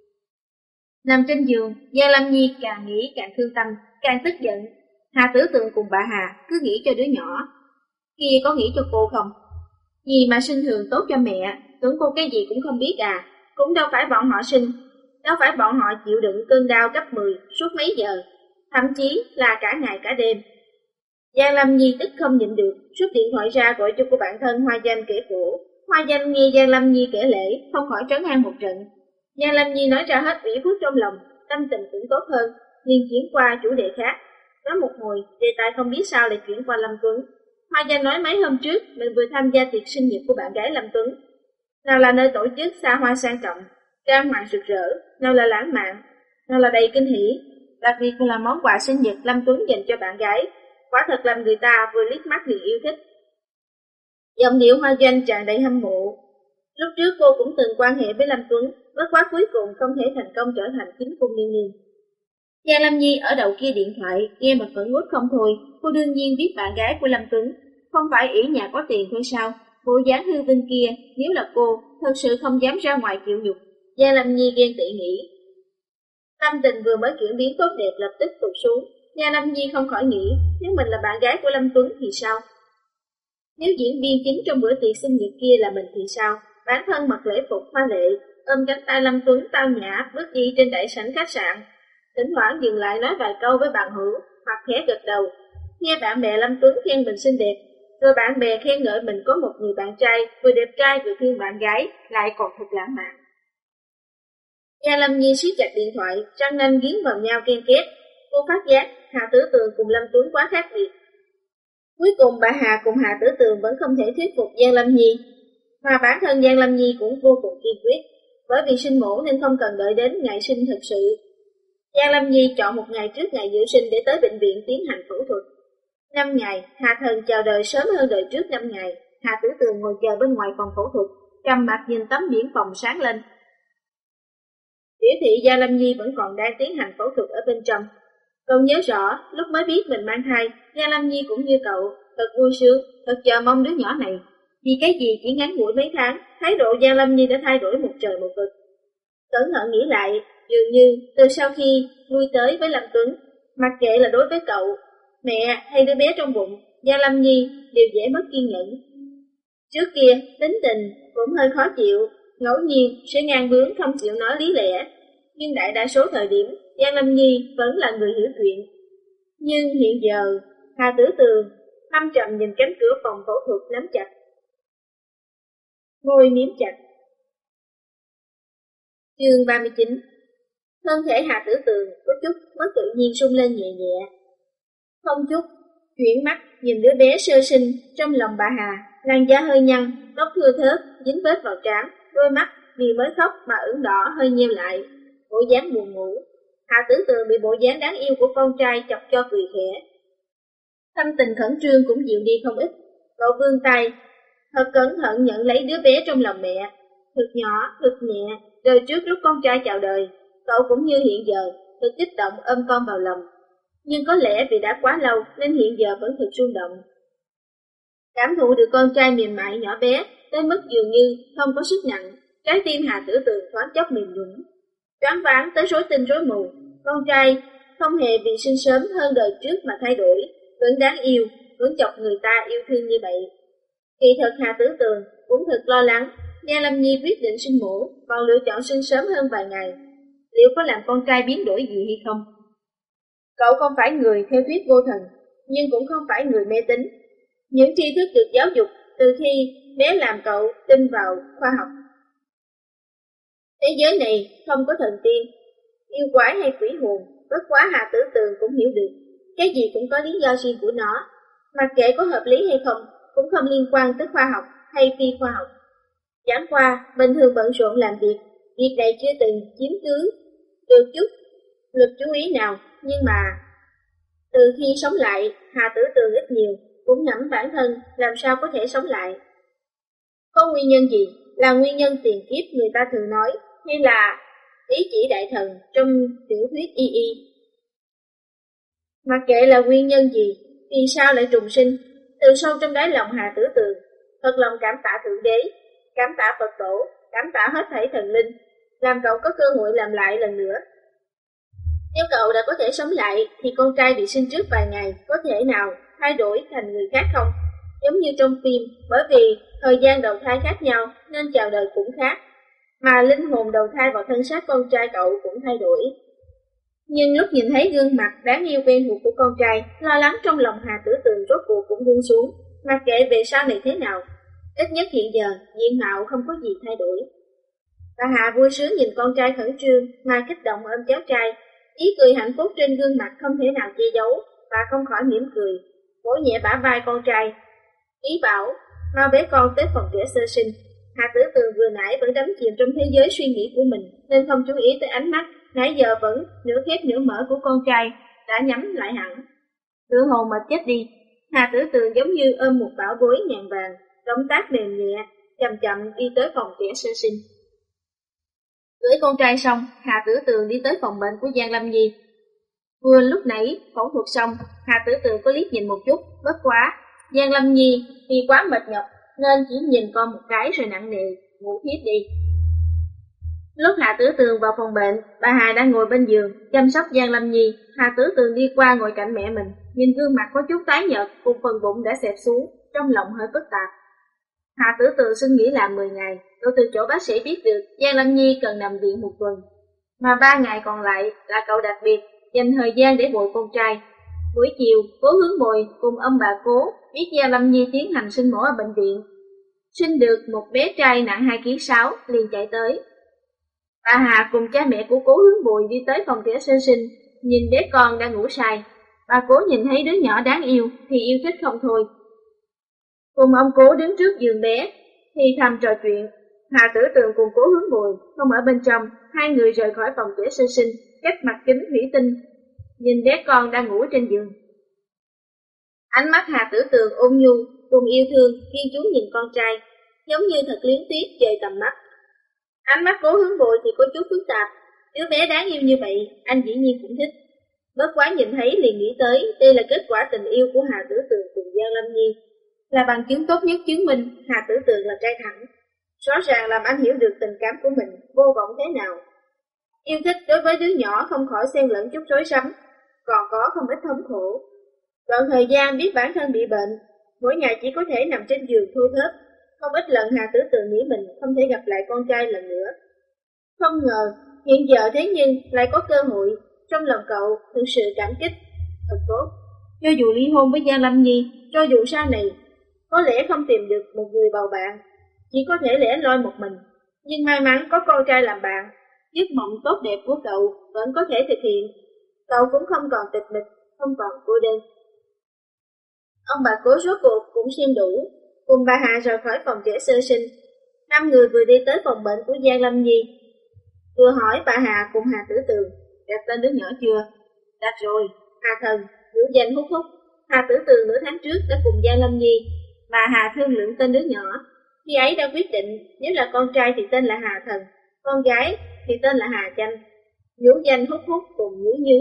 Nằm trên giường, Giang Lâm Nhi càng nghĩ càng thương tâm, càng tức giận. Hà Tử Tường cùng bà Hà cứ nghĩ cho đứa nhỏ kia có nghĩ cho cô không? Gì mà sinh thường tốt cho mẹ, tưởng cô cái gì cũng không biết à? Cũng đâu phải bọn họ sinh, đâu phải bọn họ chịu đựng cơn đau gấp 10 suốt mấy giờ, thậm chí là cả ngày cả đêm. Giang Lâm Nhi tức không nhịn được, rút điện thoại ra gọi cho cô bạn thân Hoa Danh kể khổ. Hoa Danh nghe Giang Lâm Nhi kể lể, không khỏi trấn an một trận. Giang Lâm Nhi nói ra hết ủy khuất trong lòng, tâm tình cũng tốt hơn, liền chuyển qua chủ đề khác. Nói một hồi, đề tài không biết sao lại chuyển qua Lâm Tuấn. Hoa Danh nói mấy hôm trước mình vừa tham gia tiệc sinh nhật của bạn gái Lâm Tuấn. Nào là nơi tổ chức xa hoa sang trọng, trang hoàng rực rỡ, nào là lãng mạn, nào là đầy kinh hỉ, đặc biệt là món quà sinh nhật Lâm Tuấn dành cho bạn gái. Quả thật làm người ta vừa liếc mắt liền yêu thích. Giọng điệu Hoa Danh tràn đầy hâm mộ. Lúc trước cô cũng từng quan hệ với Lâm Tuấn, bất quá cuối cùng không thể thành công trở thành chính cung nương nương. Giang Lâm Nhi ở đầu kia điện thoại, nghe mà vẫn nuốt không thôi. Cô đương nhiên biết bạn gái của Lâm Tuấn, không phải ỷ nhà có tiền thôi sao? Bộ dáng hư vinh kia, nếu là cô, thật sự không dám ra ngoài chịu nhục. Giang Lâm Nhi ghen tị nghĩ. Tâm tình vừa mới chuyển biến tốt đẹp lập tức tụt xuống. Giang Lâm Nhi không khỏi nghĩ, nếu mình là bạn gái của Lâm Tuấn thì sao? Nếu diễn viên chính trong bữa tiệc sinh nhật kia là mình thì sao? Bản thân mặc lễ phục hoa lệ, ôm cánh tay Lâm Tuấn tao nhã bước đi trên đại sảnh khách sạn. Thỉnh thoảng dừng lại nói vài câu với bạn hữu, hoặc khẽ gật đầu. Nghe bạn bè Lâm Tuấn khen mình xinh đẹp, rồi bạn bè khen ngợi mình có một người bạn trai vừa đẹp trai vừa thương bạn gái, lại còn thật lãng mạn. Giang Lâm Nhi siết chặt điện thoại, răng nanh nghiến vào nhau ken két. Cô phát giác Hà Tử Tường cùng Lâm Tuấn quá khác biệt. Cuối cùng bà Hà cùng Hà Tử Tường vẫn không thể thuyết phục Giang Lâm Nhi. Mà bản thân Giang Lâm Nhi cũng vô cùng kiên quyết, bởi vì sinh mổ nên không cần đợi đến ngày sinh thực sự. Giang Lâm Nhi chọn một ngày trước ngày dự sinh để tới bệnh viện tiến hành phẫu thuật. 5 ngày, Hà Thần chào đời sớm hơn đời trước 5 ngày. Hà Tử Tường ngồi chờ bên ngoài phòng phẫu thuật, căm mặt nhìn tấm biển phòng sáng lên. Biểu thị Giang Lâm Nhi vẫn còn đang tiến hành phẫu thuật ở bên trong. Cậu nhớ rõ, lúc mới biết mình mang thai, Giang Lâm Nhi cũng như cậu, thật vui sướng, thật chờ mong đứa nhỏ này. Vì cái gì chỉ ngắn ngủi mấy tháng, thái độ Giang Lâm Nhi đã thay đổi một trời một vực. Cẩn thận nghĩ lại, dường như từ sau khi lui tới với Lâm Tuấn, mặc kệ là đối với cậu, mẹ hay đứa bé trong bụng, Giang Lâm Nhi đều dễ mất kiên nhẫn. Trước kia, tính tình cũng hơi khó chịu, ngẫu nhiên sẽ ngang bướng không chịu nói lý lẽ. Nhưng đại đa số thời điểm, Giang Lâm Nhi vẫn là người hiểu chuyện. Nhưng hiện giờ, Hà Tử Tường thâm trầm nhìn cánh cửa phòng phẫu thuật nắm chặt. Môi miếm chặt. Chương 39. Thân thể Hà Tử Tường có chút mất tự nhiên sung lên nhẹ nhẹ. Không chút, chuyển mắt nhìn đứa bé sơ sinh trong lòng bà Hà, làn da hơi nhăn, tóc thưa thớt, dính vết vào trán, đôi mắt vì mới khóc mà ửng đỏ hơi nheo lại, bộ dáng buồn ngủ. Hà Tử Tường bị bộ dáng đáng yêu của con trai chọc cho cười khẽ. Tâm tình khẩn trương cũng dịu đi không ít. Cậu vươn tay, thật cẩn thận nhận lấy đứa bé trong lòng mẹ. Thực nhỏ, thực nhẹ, đời trước lúc con trai chào đời, cậu cũng như hiện giờ, thực kích động ôm con vào lòng. Nhưng có lẽ vì đã quá lâu nên hiện giờ vẫn thực rung động. Cảm thụ được con trai mềm mại nhỏ bé, tới mức dường như không có sức nặng, trái tim Hà Tử Tường thoáng chốc mềm nhũn, choáng váng tới rối tinh rối mù. Con trai không hề vì sinh sớm hơn đời trước mà thay đổi, vẫn đáng yêu, vẫn chọc người ta yêu thương như vậy. Kỳ thật Hà Tử Tường cũng thật lo lắng, Giang Lâm Nhi quyết định sinh mổ, còn lựa chọn sinh sớm hơn vài ngày, liệu có làm con trai biến đổi gì hay không? Cậu không phải người theo thuyết vô thần, nhưng cũng không phải người mê tín. Những tri thức được giáo dục từ khi bé làm cậu tin vào khoa học. Thế giới này không có thần tiên, yêu quái hay quỷ hồn, bất quá Hà Tử Tường cũng hiểu được, cái gì cũng có lý do riêng của nó, mặc kệ có hợp lý hay không, cũng không liên quan tới khoa học hay phi khoa học. Chẳng qua, bình thường bận rộn làm việc, việc này chưa từng chiếm cứ được chút lực chú ý nào, nhưng mà từ khi sống lại, Hà Tử Tường ít nhiều cũng ngẫm bản thân làm sao có thể sống lại. Có nguyên nhân gì là nguyên nhân tiền kiếp người ta thường nói, hay là ý chỉ đại thần trong tiểu thuyết y. Mặc kệ là nguyên nhân gì, vì sao lại trùng sinh, từ sâu trong đáy lòng Hà Tử Tường thật lòng cảm tạ Thượng Đế, cảm tạ Phật Tổ, cảm tạ hết thảy thần linh, làm cậu có cơ hội làm lại lần nữa. Nếu cậu đã có thể sống lại, thì con trai bị sinh trước vài ngày có thể nào thay đổi thành người khác không? Giống như trong phim, bởi vì thời gian đầu thai khác nhau nên chào đời cũng khác, mà linh hồn đầu thai vào thân xác con trai cậu cũng thay đổi. Nhưng lúc nhìn thấy gương mặt đáng yêu quen thuộc của con trai, lo lắng trong lòng Hà Tử Tường rốt cuộc cũng buông xuống, mặc kệ về sau này thế nào. Ít nhất hiện giờ, diện mạo không có gì thay đổi. Bà Hà vui sướng nhìn con trai khẩn trương mà kích động ôm cháu trai, ý cười hạnh phúc trên gương mặt không thể nào che giấu, bà không khỏi mỉm cười, vỗ nhẹ bả vai con trai, ý bảo mau bế con tới phòng trẻ sơ sinh. Hà Tử Tường vừa nãy vẫn đắm chìm trong thế giới suy nghĩ của mình, nên không chú ý tới ánh mắt nãy giờ vẫn nửa khép nửa mở của con trai, đã nhắm lại hẳn. Tự hồn mệt chết đi, Hà Tử Tường giống như ôm một bảo bối ngàn vàng, động tác mềm nhẹ, chậm chậm đi tới phòng trẻ sơ sinh. Cưới con trai xong, Hà Tử Tường đi tới phòng bệnh của Giang Lâm Nhi. Vừa lúc nãy phẫu thuật xong, Hà Tử Tường có liếc nhìn một chút, bất quá Giang Lâm Nhi vì quá mệt nhọc nên chỉ nhìn con một cái rồi nặng nề ngủ thiếp đi. Lúc Hà Tử Tường vào phòng bệnh, bà Hà đang ngồi bên giường chăm sóc Giang Lâm Nhi. Hà Tử Tường đi qua ngồi cạnh mẹ mình, nhìn gương mặt có chút tái nhợt cùng phần bụng đã xẹp xuống, trong lòng hơi phức tạp. Hà Tử Tường xin nghỉ làm 10 ngày, cậu từ chỗ bác sĩ biết được Giang Lâm Nhi cần nằm viện 1 tuần, mà 3 ngày còn lại là cậu đặc biệt dành thời gian để bồi con trai. Buổi chiều, Cố Hướng Bồi cùng ông bà Cố biết Giang Lâm Nhi tiến hành sinh mổ ở bệnh viện, sinh được một bé trai nặng 2,6 kg liền chạy tới. Bà Hà cùng cha mẹ của Cố Hướng Bồi đi tới phòng trẻ sơ sinh, nhìn bé con đang ngủ say. Bà Cố nhìn thấy đứa nhỏ đáng yêu thì yêu thích không thôi. Cùng ông Cố đứng trước giường bé, Thì thầm trò chuyện, Hà Tử Tường cùng Cố Hướng Bùi không ở bên trong, hai người rời khỏi phòng trẻ sơ sinh, cách mặt kính thủy tinh, nhìn bé con đang ngủ trên giường. Ánh mắt Hà Tử Tường ôn nhu, cùng yêu thương, chuyên chú nhìn con trai, giống như thật liếng tiếc trời tầm mắt. Ánh mắt Cố Hướng Bùi thì có chút phức tạp, đứa bé đáng yêu như vậy, anh dĩ nhiên cũng thích. Bất quá nhìn thấy liền nghĩ tới, đây là kết quả tình yêu của Hà Tử Tường cùng Giang Lâm Nhi, là bằng chứng tốt nhất chứng minh Hà Tử Tường là trai thẳng. Rõ ràng làm anh hiểu được tình cảm của mình vô vọng thế nào. Yêu thích đối với đứa nhỏ không khỏi xen lẫn chút rối rắm, còn có không ít thống khổ. Đoạn thời gian biết bản thân bị bệnh, mỗi ngày chỉ có thể nằm trên giường thôi thớp. Không ít lần Hà Tử Tường nghĩ mình không thể gặp lại con trai lần nữa. Không ngờ, hiện giờ thế nhưng lại có cơ hội, trong lòng cậu thực sự cảm kích, thật tốt. Cho dù ly hôn với Giang Lâm Nhi, cho dù sau này có lẽ không tìm được một người bầu bạn, chỉ có thể lẻ loi một mình, nhưng may mắn có con trai làm bạn, giấc mộng tốt đẹp của cậu vẫn có thể thực hiện. Cậu cũng không còn tịch mịch, không còn cô đơn. Ông bà Cố rốt cuộc cũng xem đủ, cùng bà Hà rời khỏi phòng trẻ sơ sinh. 5 người vừa đi tới phòng bệnh của Giang Lâm Nhi, vừa hỏi bà Hà cùng Hà Tử Tường, đặt tên đứa nhỏ chưa? Đặt rồi. Hà Thần, ngữ danh Hút Hút. Hà Tử Tường nửa tháng trước đã cùng Giang Lâm Nhi, bà Hà thương lượng tên đứa nhỏ. Khi ấy đã quyết định, nếu là con trai thì tên là Hà Thần, con gái thì tên là Hà Chanh. Ngữ danh Hút Hút cùng Nhứ Nhứ.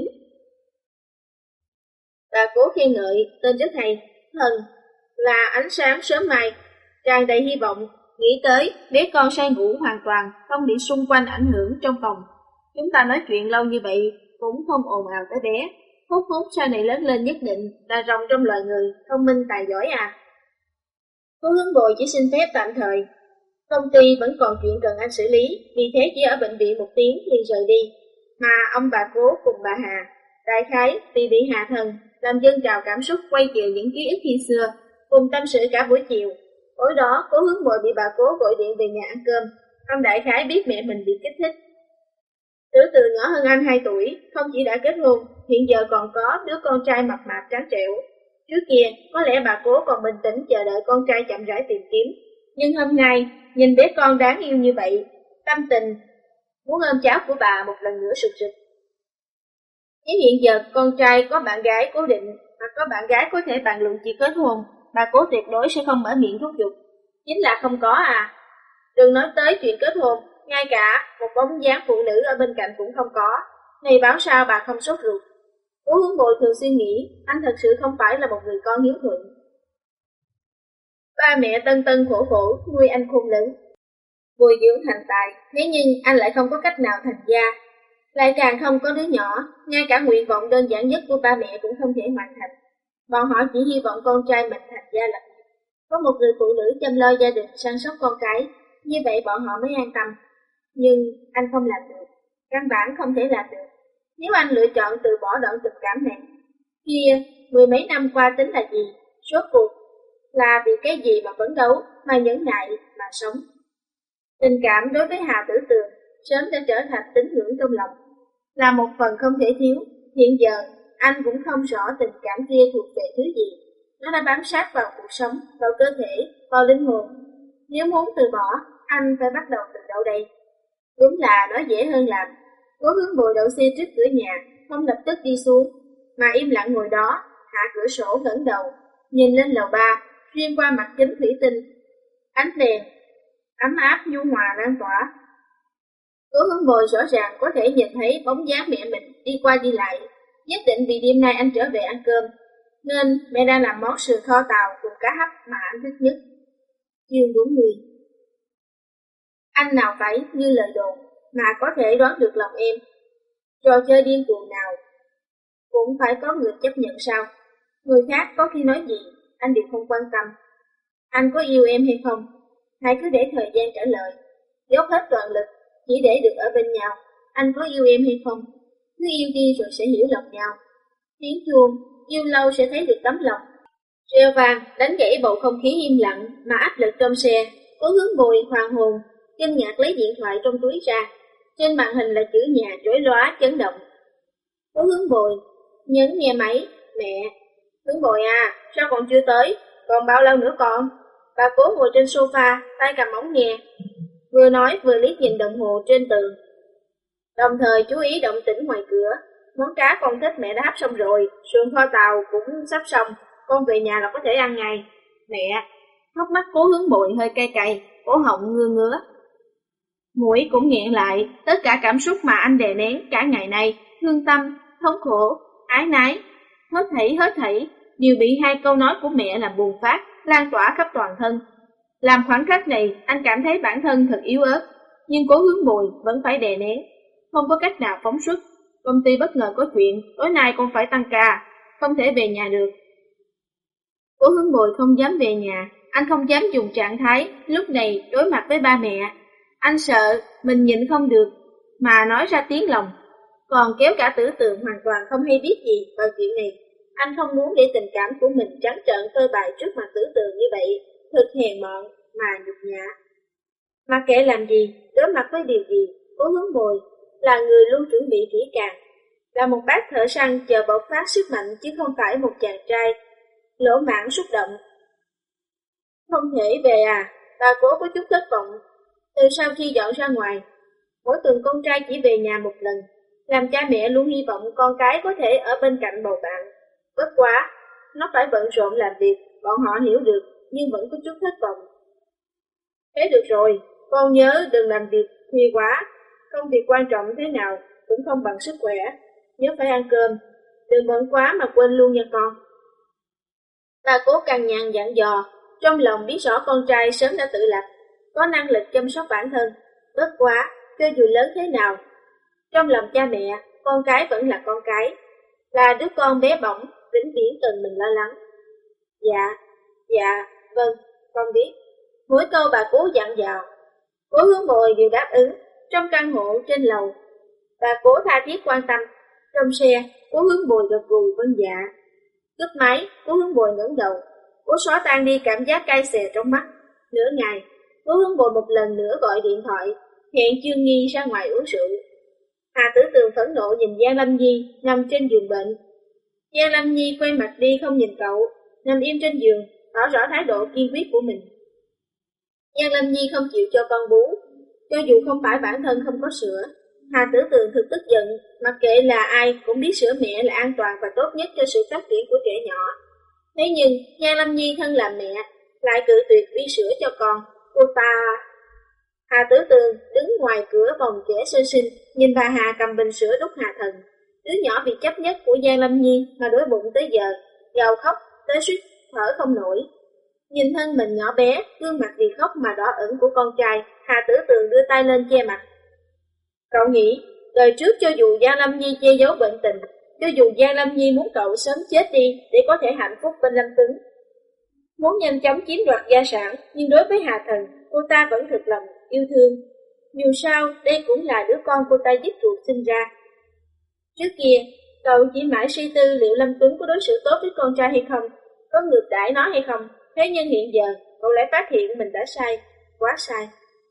Bà Cố khen ngợi tên rất hay. Thần là ánh sáng sớm mai, tràn đầy hy vọng. Nghĩ tới bé con say ngủ hoàn toàn, không bị xung quanh ảnh hưởng trong phòng. Chúng ta nói chuyện lâu như vậy cũng không ồn ào tới bé. Hút Hút sau này lớn lên nhất định là rồng trong loài người, thông minh tài giỏi à. Cố Hướng Bồi chỉ xin phép tạm thời, công ty vẫn còn chuyện cần anh xử lý, vì thế chỉ ở bệnh viện một tiếng liền rời đi. Mà ông bà Cố cùng bà Hà, đại khái vì bị hạ thần, làm dâng trào cảm xúc quay về những ký ức khi xưa, cùng tâm sự cả buổi chiều. Tối đó, Cố Hướng Bồi bị bà Cố gọi điện về nhà ăn cơm. Ông đại khái biết mẹ mình bị kích thích. Tử Tường nhỏ hơn anh 2 tuổi, không chỉ đã kết hôn, hiện giờ còn có đứa con trai mập mạp trắng trẻo. Trước kia, có lẽ bà Cố còn bình tĩnh chờ đợi con trai chậm rãi tìm kiếm. Nhưng hôm nay, nhìn bé con đáng yêu như vậy, tâm tình muốn ôm cháu của bà một lần nữa sụt sịt. Nếu hiện giờ con trai có bạn gái cố định, hoặc có bạn gái có thể bàn luận chuyện kết hôn, bà Cố tuyệt đối sẽ không mở miệng thúc giục. Chính là không có à. Đừng nói tới chuyện kết hôn, ngay cả một bóng dáng phụ nữ ở bên cạnh cũng không có. Này báo sao bà không sốt ruột. Cố Hướng Bồi thường suy nghĩ, anh thật sự không phải là một người con hiếu thuận. Ba mẹ tân tân khổ khổ nuôi anh khôn lớn, bồi dưỡng thành tài, thế nhưng anh lại không có cách nào thành gia, lại càng không có đứa nhỏ, ngay cả nguyện vọng đơn giản nhất của ba mẹ cũng không thể hoàn thành. Bọn họ chỉ hy vọng con trai mình thành gia lập nghiệp, có một người phụ nữ chăm lo gia đình, săn sóc con cái, như vậy bọn họ mới an tâm. Nhưng anh không làm được, căn bản không thể làm được. Nếu anh lựa chọn từ bỏ đoạn tình cảm này, kia 10 mấy năm qua tính là gì? Rốt cuộc là vì cái gì mà phấn đấu, mà nhẫn nại, mà sống? Tình cảm đối với Hà Tử Tường sớm đã trở thành tín ngưỡng trong lòng, là một phần không thể thiếu. Hiện giờ anh cũng không rõ tình cảm kia thuộc về thứ gì. Nó đã bám sát vào cuộc sống, vào cơ thể, vào linh hồn. Nếu muốn từ bỏ, anh phải bắt đầu từ đâu đây? Đúng là nói dễ hơn làm. Cố Hướng Bồi đậu xe trước cửa nhà, không lập tức đi xuống, mà im lặng ngồi đó, hạ cửa sổ ngẩng đầu, nhìn lên lầu 3, xuyên qua mặt kính thủy tinh. Ánh đèn ấm áp nhu hòa lan tỏa. Cố Hướng Bồi rõ ràng có thể nhìn thấy bóng dáng mẹ mình đi qua đi lại. Nhất định vì đêm nay anh trở về ăn cơm, nên mẹ đang làm món sườn kho tàu cùng cá hấp mà anh thích nhất. Chương 40. Anh nào phải như lời đồn mà có thể đoán được lòng em. Trò chơi điên cuồng nào cũng phải có người chấp nhận sao? Người khác có khi nói gì, anh đều không quan tâm. Anh có yêu em hay không? Hãy cứ để thời gian trả lời. Dốc hết toàn lực, chỉ để được ở bên nhau. Anh có yêu em hay không? Cứ yêu đi rồi sẽ hiểu lòng nhau. Tiếng chuông, yêu lâu sẽ thấy được tấm lòng. Reo vang đánh gãy bầu không khí im lặng mà áp lực trong xe. Cố Hướng Bồi hoàng hồn, kinh ngạc lấy điện thoại trong túi ra. Trên màn hình là chữ nhà chói lóa chấn động. Cố Hướng Bồi nhấn nghe máy. Mẹ. Hướng Bồi à, sao còn chưa tới? Còn bao lâu nữa con? Bà Cố ngồi trên sofa, tay cầm ống nghe, vừa nói vừa liếc nhìn đồng hồ trên tường, đồng thời chú ý động tĩnh ngoài cửa. Món cá con thích mẹ đã hấp xong rồi, sườn kho tàu cũng sắp xong, con về nhà là có thể ăn ngay. Mẹ, hốc mắt Cố Hướng Bội hơi cay cay, cổ họng ngứa ngứa. Mũi cũng nghẹn lại, tất cả cảm xúc mà anh đè nén cả ngày nay, thương tâm, thống khổ, ái nái, hết thảy, đều bị hai câu nói của mẹ làm bùng phát, lan tỏa khắp toàn thân. Làm khoảnh khắc này, anh cảm thấy bản thân thật yếu ớt, nhưng Cố Hướng Bội vẫn phải đè nén, không có cách nào phóng xuất. Công ty bất ngờ có chuyện, tối nay con phải tăng ca, không thể về nhà được. Cố Hướng Bội không dám về nhà, anh không dám dùng trạng thái lúc này đối mặt với ba mẹ. Anh sợ mình nhịn không được mà nói ra tiếng lòng, còn kéo cả Tử Tường hoàn toàn không hay biết gì vào chuyện này. Anh không muốn để tình cảm của mình trắng trợn phơi bày trước mặt Tử Tường như vậy, thật hèn mọn mà nhục nhã. Mà kệ làm gì, đối mặt với điều gì, Cố Hướng Bội là người luôn chuẩn bị kỹ càng, là một bác thợ săn chờ bộc phát sức mạnh chứ không phải một chàng trai lỗ mãng xúc động. Không thể về à? Bà Cố có chút thất vọng. Từ sau khi dọn ra ngoài, mỗi tuần con trai chỉ về nhà một lần, làm cha mẹ luôn hy vọng con cái có thể ở bên cạnh bầu bạn. Bất quá, nó phải bận rộn làm việc, bọn họ hiểu được, nhưng vẫn có chút thất vọng. Thế được rồi, con nhớ đừng làm việc khuya quá, công việc quan trọng thế nào cũng không bằng sức khỏe, nhớ phải ăn cơm, đừng bận quá mà quên luôn nha con. Bà Cố cằn nhằn dặn dò, trong lòng biết rõ con trai sớm đã tự lập, có năng lực chăm sóc bản thân. Bất quá, cho dù lớn thế nào, trong lòng cha mẹ, con cái vẫn là con cái, là đứa con bé bỏng, vĩnh viễn cần mình lo lắng. Dạ, vâng, con biết. Mỗi câu bà Cố dặn dò, Cố Hướng Bội đều đáp ứng. Trong căn hộ trên lầu, bà Cố tha thiết quan tâm. Trong xe, Cố Hướng Bội gật gù vâng dạ. Cúp máy, Cố Hướng Bội ngẩng đầu, Cố xóa tan đi cảm giác cay xè trong mắt. Nửa ngày, Cố Hướng Bội một lần nữa gọi điện thoại, hẹn Chương Nghi ra ngoài uống rượu. Hà Tử Tường phẫn nộ nhìn Giang Lâm Nhi nằm trên giường bệnh. Giang Lâm Nhi quay mặt đi không nhìn cậu, nằm im trên giường, tỏ rõ thái độ kiên quyết của mình. Giang Lâm Nhi không chịu cho con bú, cho dù không phải bản thân không có sữa. Hà Tử Tường thực tức giận, mặc kệ là ai cũng biết sữa mẹ là an toàn và tốt nhất cho sự phát triển của trẻ nhỏ. Thế nhưng, Giang Lâm Nhi thân là mẹ, lại cự tuyệt uy sữa cho con. Cô ta... Hà Tử Tường đứng ngoài cửa vòng trẻ sơ sinh, nhìn bà Hà cầm bình sữa đút Hà Thần. Đứa nhỏ bị chấp nhất của Giang Lâm Nhi mà đói bụng tới giờ, gào khóc tới suýt thở không nổi. Nhìn thân mình nhỏ bé, gương mặt vì khóc mà đỏ ửng của con trai, Hà Tử Tường đưa tay lên che mặt. Cậu nghĩ, đời trước cho dù Giang Lâm Nhi che giấu bệnh tình, cho dù Giang Lâm Nhi muốn cậu sớm chết đi để có thể hạnh phúc bên Lâm Tuấn, muốn nhanh chóng chiếm đoạt gia sản, nhưng đối với Hà Thần, cô ta vẫn thực lòng yêu thương. Dù sao, đây cũng là đứa con cô ta giết ruột sinh ra. Trước kia, cậu chỉ mãi suy tư liệu Lâm Tuấn có đối xử tốt với con trai hay không, có ngược đãi nó hay không. Thế nhưng hiện giờ, cậu lại phát hiện mình đã sai, quá sai.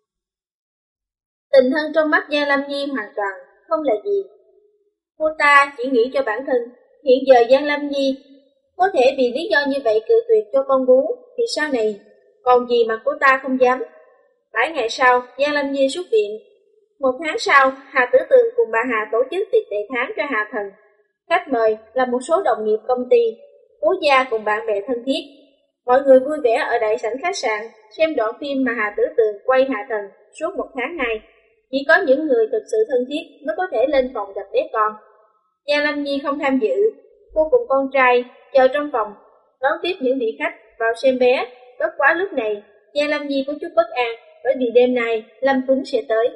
Tình thân trong mắt Giang Lâm Nhi hoàn toàn không là gì. Cô ta chỉ nghĩ cho bản thân. Hiện giờ Giang Lâm Nhi có thể vì lý do như vậy cự tuyệt cho con bú, thì sau này còn gì mà cô ta không dám. 7 ngày sau, Giang Lâm Nhi xuất viện. 1 tháng sau, Hà Tử Tường cùng bà Hà tổ chức tiệc đệ tháng cho Hà Thần. Khách mời là một số đồng nghiệp công ty, Cố gia cùng bạn bè thân thiết. Mọi người vui vẻ ở đại sảnh khách sạn, xem đoạn phim mà Hà Tử Tường quay Hà Thần suốt 1 tháng nay. Chỉ có những người thực sự thân thiết mới có thể lên phòng gặp bé con. Giang Lâm Nhi không tham dự, cô cùng con trai chờ trong phòng, đón tiếp những vị khách vào xem bé. Bất quá lúc này, Giang Lâm Nhi có chút bất an, bởi vì đêm nay Lâm Tuấn sẽ tới.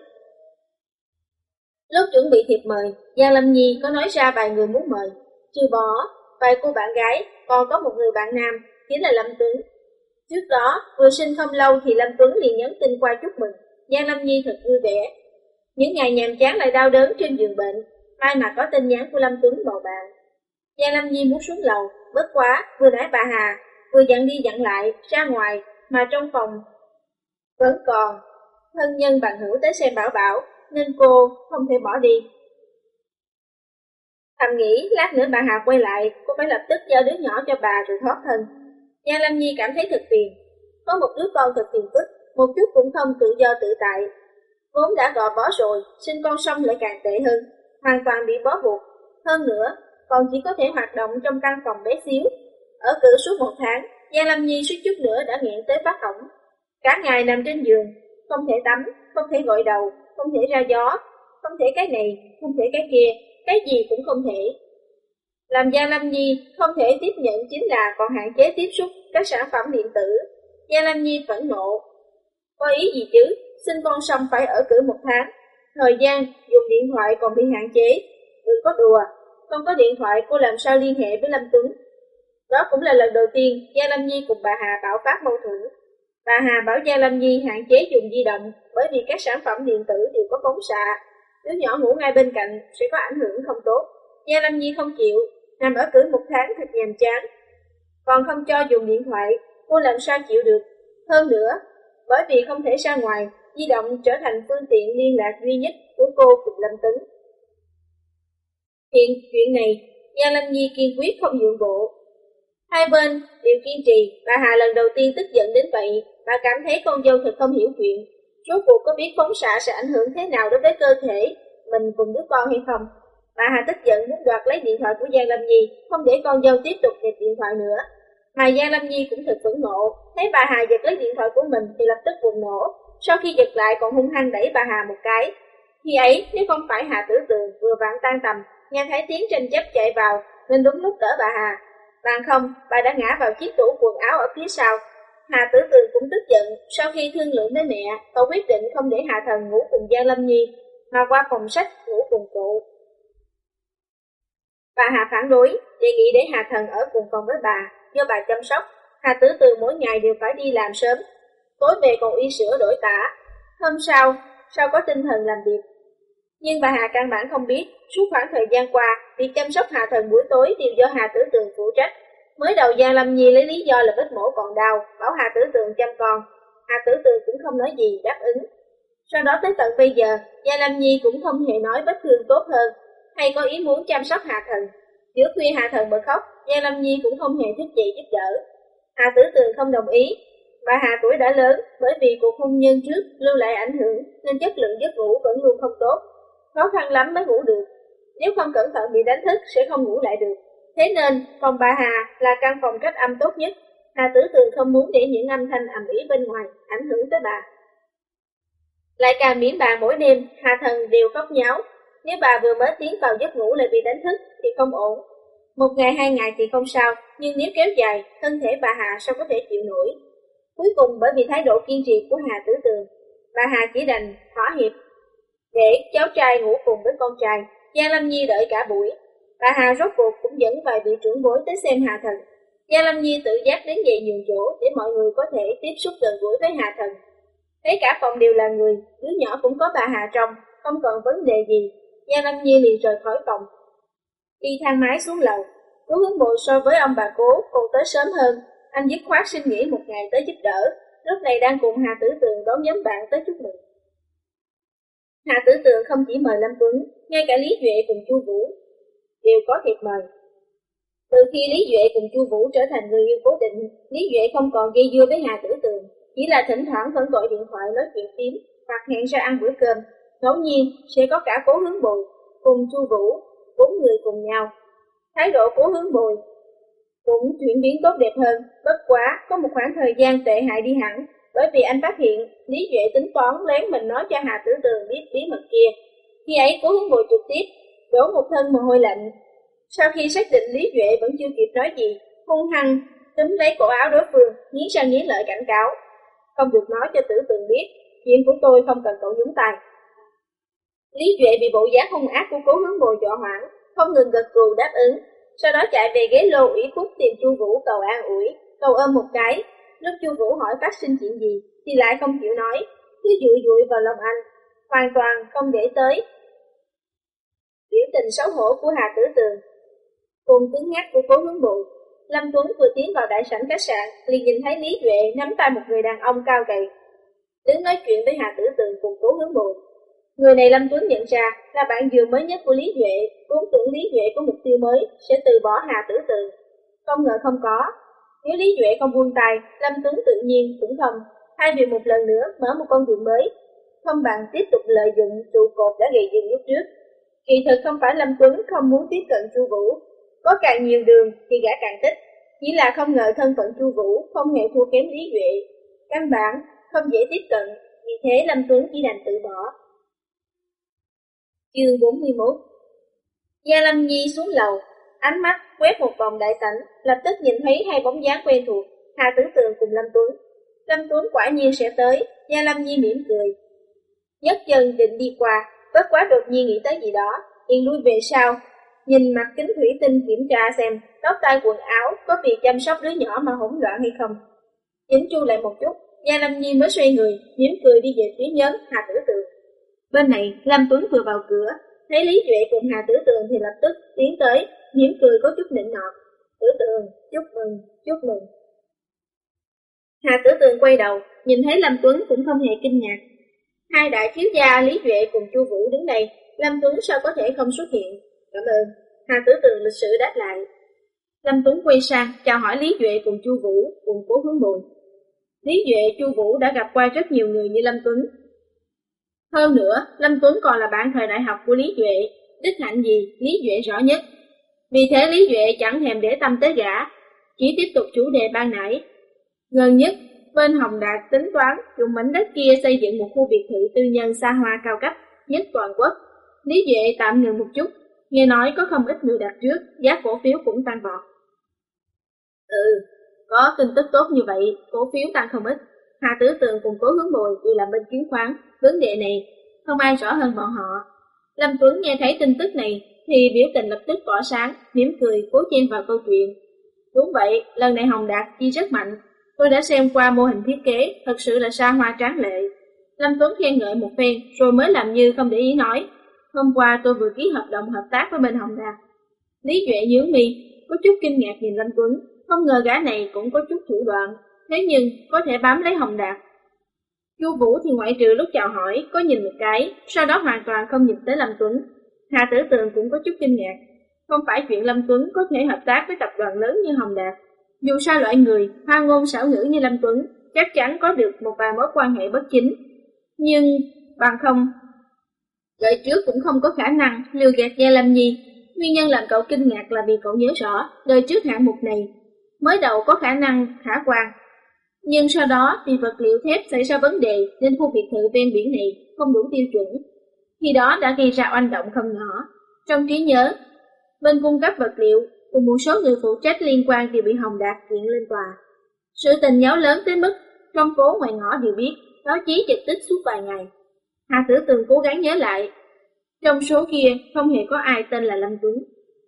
Lúc chuẩn bị thiệp mời, Giang Lâm Nhi có nói ra vài người muốn mời, trừ bỏ vài cô bạn gái, còn có một người bạn nam, chính là Lâm Tuấn. Trước đó, vừa sinh không lâu thì Lâm Tuấn liền nhắn tin qua chúc mừng. Giang Lâm Nhi thật vui vẻ. Những ngày nhàm chán lại đau đớn trên giường bệnh, may mà có tin nhắn của Lâm Tuấn bầu bạn. Giang Lâm Nhi muốn xuống lầu, bất quá vừa nãy bà Hà vừa dặn đi dặn lại ra ngoài, mà trong phòng vẫn còn thân nhân bằng hữu tới xem Bảo Bảo, nên cô không thể bỏ đi. Thầm nghĩ lát nữa bà Hà quay lại, cô phải lập tức giao đứa nhỏ cho bà rồi thoát thân. Giang Lâm Nhi cảm thấy thật phiền. có một đứa con thật phiền phức, một chút cũng không tự do tự tại. Vốn đã gò bó rồi, sinh con xong lại càng tệ hơn, hoàn toàn bị bó buộc. Hơn nữa, còn chỉ có thể hoạt động trong căn phòng bé xíu. Ở cữ suốt 1 tháng, Giang Lâm Nhi suýt chút nữa đã nghẹn tới phát hỏng. Cả ngày nằm trên giường, không thể tắm, không thể gội đầu, không thể ra gió, không thể cái này, không thể cái kia, cái gì cũng không thể. Làm Giang Lâm Nhi không thể tiếp nhận chính là còn hạn chế tiếp xúc các sản phẩm điện tử. Giang Lâm Nhi phẫn nộ. Có ý gì chứ, sinh con xong phải ở cữ 1 tháng. Thời gian dùng điện thoại còn bị hạn chế. Đừng có đùa, không có điện thoại cô làm sao liên hệ với Lâm Tuấn. Đó cũng là lần đầu tiên Giang Lâm Nhi cùng bà Hà bạo phát mâu thuẫn. Bà Hà bảo Giang Lâm Nhi hạn chế dùng di động bởi vì các sản phẩm điện tử đều có phóng xạ. Đứa nhỏ ngủ ngay bên cạnh sẽ có ảnh hưởng không tốt. Giang Lâm Nhi không chịu, nằm ở cữ 1 tháng thật nhàm chán. Còn không cho dùng điện thoại, cô làm sao chịu được. Hơn nữa, bởi vì không thể ra ngoài, di động trở thành phương tiện liên lạc duy nhất của cô cùng Lâm Tấn. Hiện chuyện này, Giang Lâm Nhi kiên quyết không nhượng bộ. Hai bên đều kiên trì, bà Hà lần đầu tiên tức giận đến vậy, bà cảm thấy con dâu thật không hiểu chuyện. Rốt cuộc có biết phóng xạ sẽ ảnh hưởng thế nào đối với cơ thể mình cùng đứa con hay không? Bà Hà tức giận muốn đoạt lấy điện thoại của Giang Lâm Nhi, không để con dâu tiếp tục nghịch điện thoại nữa. Mà Giang Lâm Nhi cũng thật phẫn nộ, thấy bà Hà giật lấy điện thoại của mình thì lập tức bùng nổ. Sau khi giật lại còn hung hăng đẩy bà Hà một cái. Khi ấy, nếu không phải Hà Tử Tường vừa vặn tan tầm, nghe thấy tiếng tranh chấp chạy vào, nên đúng lúc đỡ bà Hà. Bằng không, bà đã ngã vào chiếc tủ quần áo ở phía sau. Hà Tử Tường cũng tức giận, sau khi thương lượng với mẹ, cậu quyết định không để Hà Thần ngủ cùng Giang Lâm Nhi, mà qua phòng sách ngủ cùng cụ. Bà Hà phản đối, đề nghị để Hà Thần ở cùng phòng với bà, do bà chăm sóc. Hà Tử Tường mỗi ngày đều phải đi làm sớm, tối về còn y sữa đổi tả. Hôm sau, sao có tinh thần làm việc. Nhưng bà Hà căn bản không biết, suốt khoảng thời gian qua, việc chăm sóc Hà Thần buổi tối đều do Hà Tử Tường phụ trách. Mới đầu Giang Lâm Nhi lấy lý do là vết mổ còn đau, bảo Hà Tử Tường chăm con. Hà Tử Tường cũng không nói gì, đáp ứng. Sau đó tới tận bây giờ, Giang Lâm Nhi cũng không hề nói vết thương tốt hơn, hay có ý muốn chăm sóc Hà Thần. Giữa khuya Hà Thần bật khóc, Giang Lâm Nhi cũng không hề thức dậy giúp đỡ. Hà Tử Tường không đồng ý. Bà Hà tuổi đã lớn, bởi vì cuộc hôn nhân trước lưu lại ảnh hưởng nên chất lượng giấc ngủ vẫn luôn không tốt. Khó khăn lắm mới ngủ được. Nếu không cẩn thận bị đánh thức sẽ không ngủ lại được. Thế nên, phòng bà Hà là căn phòng cách âm tốt nhất. Hà Tử Tường không muốn để những âm thanh ầm ĩ bên ngoài ảnh hưởng tới bà. Lại càng miễn bà mỗi đêm, Hà Thần đều khóc nháo. Nếu bà vừa mới tiến vào giấc ngủ lại bị đánh thức thì không ổn. 1 ngày 2 ngày thì không sao, nhưng nếu kéo dài, thân thể bà Hà sao có thể chịu nổi. Cuối cùng bởi vì thái độ kiên trì của Hà Tử Tường, bà Hà chỉ đành thỏa hiệp để cháu trai ngủ cùng với con trai. Giang Lâm Nhi đợi cả buổi. Bà Hà rốt cuộc cũng dẫn vài vị trưởng bối tới xem Hà Thần. Giang Lâm Nhi tự giác đến dậy nhường chỗ để mọi người có thể tiếp xúc gần gũi với Hà Thần. Thấy cả phòng đều là người, đứa nhỏ cũng có bà Hà trong, không còn vấn đề gì. Giang Lâm Nhi liền rời khỏi phòng, đi thang máy xuống lầu. Cố Hướng Bội so với ông bà Cố còn tới sớm hơn. Anh dứt khoát xin nghỉ 1 ngày tới giúp đỡ. Lúc này đang cùng Hà Tử Tường đón nhóm bạn tới chúc mừng. Hà Tử Tường không chỉ mời Lâm Tuấn, ngay cả Lý Duệ cùng Chu Vũ đều có thiệp mời. Từ khi Lý Duệ cùng Chu Vũ trở thành người yêu cố định, Lý Duệ không còn dây dưa với Hà Tử Tường, chỉ là thỉnh thoảng vẫn gọi điện thoại nói chuyện phím hoặc hẹn ra ăn bữa cơm. Ngẫu nhiên sẽ có cả Cố Hướng Bồi cùng Chu Vũ, 4 người cùng nhau. Thái độ Cố Hướng Bồi cũng chuyển biến tốt đẹp hơn, bất quá có một khoảng thời gian tệ hại đi hẳn, bởi vì anh phát hiện Lý Duệ tính toán lén mình nói cho Hà Tử Tường biết bí mật kia. Khi ấy Cố Hướng Bồi trực tiếp đổ một thân mồ hôi lạnh. Sau khi xác định Lý Duệ vẫn chưa kịp nói gì, hung hăng túm lấy cổ áo đối phương, nghiến răng nghiến lợi cảnh cáo: không được nói cho Tử Tường biết, chuyện của tôi không cần cậu nhúng tay. Lý Duệ bị bộ dáng hung ác của Cố Hướng Bồi dọa hoảng, không ngừng gật gù đáp ứng. Sau đó chạy về ghế lô ủy khuất tìm Chu Vũ cầu an ủi, cầu ôm một cái. Lúc Chu Vũ hỏi phát sinh chuyện gì thì lại không chịu nói, cứ dụi dụi vào lòng anh, hoàn toàn không để tới biểu tình xấu hổ của Hà Tử Tường cùng cứng nhắc của Cố Hướng Bội. Lâm Tuấn vừa tiến vào đại sảnh khách sạn liền nhìn thấy Lý Duệ nắm tay một người đàn ông cao gầy đứng nói chuyện với Hà Tử Tường cùng Cố Hướng Bội. Người này Lâm Tuấn nhận ra là bạn giường mới nhất của Lý Duệ, vốn tưởng Lý Duệ có mục tiêu mới sẽ từ bỏ Hà Tử Tường, không ngờ không có. Nếu Lý Duệ không buông tay, Lâm Tuấn tự nhiên cũng không, thay vì một lần nữa mở một con đường mới, không bằng tiếp tục lợi dụng trụ cột đã gây dựng lúc trước. Kỳ thực không phải Lâm Tuấn không muốn tiếp cận Chu Vũ, có càng nhiều đường thì gã càng thích, chỉ là không ngờ thân phận Chu Vũ không hề thua kém Lý Duệ, căn bản không dễ tiếp cận, vì thế Lâm Tuấn chỉ đành tự bỏ. Chương 41. Gia Lâm Nhi xuống lầu, ánh mắt quét một vòng đại sảnh, lập tức nhìn thấy hai bóng dáng quen thuộc, Hà Tử Tường cùng Lâm Tuấn. Lâm Tuấn quả nhiên sẽ tới, Gia Lâm Nhi mỉm cười, nhấc chân định đi qua, bất quá đột nhiên nghĩ tới gì đó, liền lui về sau, nhìn mặt kính thủy tinh kiểm tra xem tóc tai quần áo có vì chăm sóc đứa nhỏ mà hỗn loạn hay không. Chỉnh chu lại một chút, Gia Lâm Nhi mới xoay người, mỉm cười đi về phía nhóm Hà Tử Tường. Bên này, Lâm Tuấn vừa vào cửa, thấy Lý Duệ cùng Hà Tử Tường thì lập tức tiến tới, mỉm cười có chút nịnh nọt. Tử Tường, chúc mừng, chúc mừng. Hà Tử Tường quay đầu, nhìn thấy Lâm Tuấn cũng không hề kinh ngạc. Hai đại thiếu gia Lý Duệ cùng Chu Vũ đứng đây, Lâm Tuấn sao có thể không xuất hiện? Cảm ơn. Hà Tử Tường lịch sự đáp lại. Lâm Tuấn quay sang chào hỏi Lý Duệ cùng Chu Vũ cùng Cố Hướng Bồi. Lý Duệ, Chu Vũ đã gặp qua rất nhiều người như Lâm Tuấn. Hơn nữa, Lâm Tuấn còn là bạn thời đại học của Lý Duệ, đức hạnh gì Lý Duệ rõ nhất. Vì thế Lý Duệ chẳng thèm để tâm tới gã, chỉ tiếp tục chủ đề ban nãy. Gần nhất, bên Hồng Đạt tính toán dùng mảnh đất kia xây dựng một khu biệt thự tư nhân xa hoa cao cấp nhất toàn quốc. Lý Duệ tạm ngừng một chút, nghe nói có không ít người đặt trước, giá cổ phiếu cũng tăng vọt. Có tin tức tốt như vậy, cổ phiếu tăng không ít. Hà Tử Tường cùng Cố Hướng Bồi đều làm bên chứng khoán, vấn đề này không ai rõ hơn bọn họ. Lâm Tuấn nghe thấy tin tức này thì biểu tình lập tức tỏa sáng, mỉm cười cố chen vào câu chuyện. Đúng vậy, lần này Hồng Đạt chi rất mạnh. Tôi đã xem qua mô hình thiết kế, thật sự là xa hoa tráng lệ. Lâm Tuấn khen ngợi một phen, rồi mới làm như không để ý nói. Hôm qua tôi vừa ký hợp đồng hợp tác với bên Hồng Đạt. Lý Duệ nhướng mi, có chút kinh ngạc nhìn Lâm Tuấn, không ngờ gã này cũng có chút thủ đoạn, thế nhưng có thể bám lấy Hồng Đạt. Chu Vũ thì ngoại trừ lúc chào hỏi có nhìn một cái, sau đó hoàn toàn không nhìn tới Lâm Tuấn. Hà Tử Tường cũng có chút kinh ngạc, không phải chuyện Lâm Tuấn có thể hợp tác với tập đoàn lớn như Hồng Đạt. Dù sao loại người hoa ngôn xảo ngữ như Lâm Tuấn chắc chắn có được một vài mối quan hệ bất chính, nhưng bằng không đợi trước cũng không có khả năng lừa gạt Gia Lâm Nhi. Nguyên nhân làm cậu kinh ngạc là vì cậu nhớ rõ đời trước hạng mục này mới đầu có khả năng khả quan, nhưng sau đó vì vật liệu thép xảy ra vấn đề nên khu biệt thự ven biển này không đủ tiêu chuẩn. Khi đó đã gây ra oanh động không nhỏ. Trong trí nhớ, bên cung cấp vật liệu cùng một số người phụ trách liên quan đều bị Hồng Đạt kiện lên tòa. Sự tình nháo lớn tới mức trong phố ngoài ngõ đều biết, báo chí trực tích suốt vài ngày. Hà Tử Tường cố gắng nhớ lại, trong số kia không hề có ai tên là Lâm Tuấn.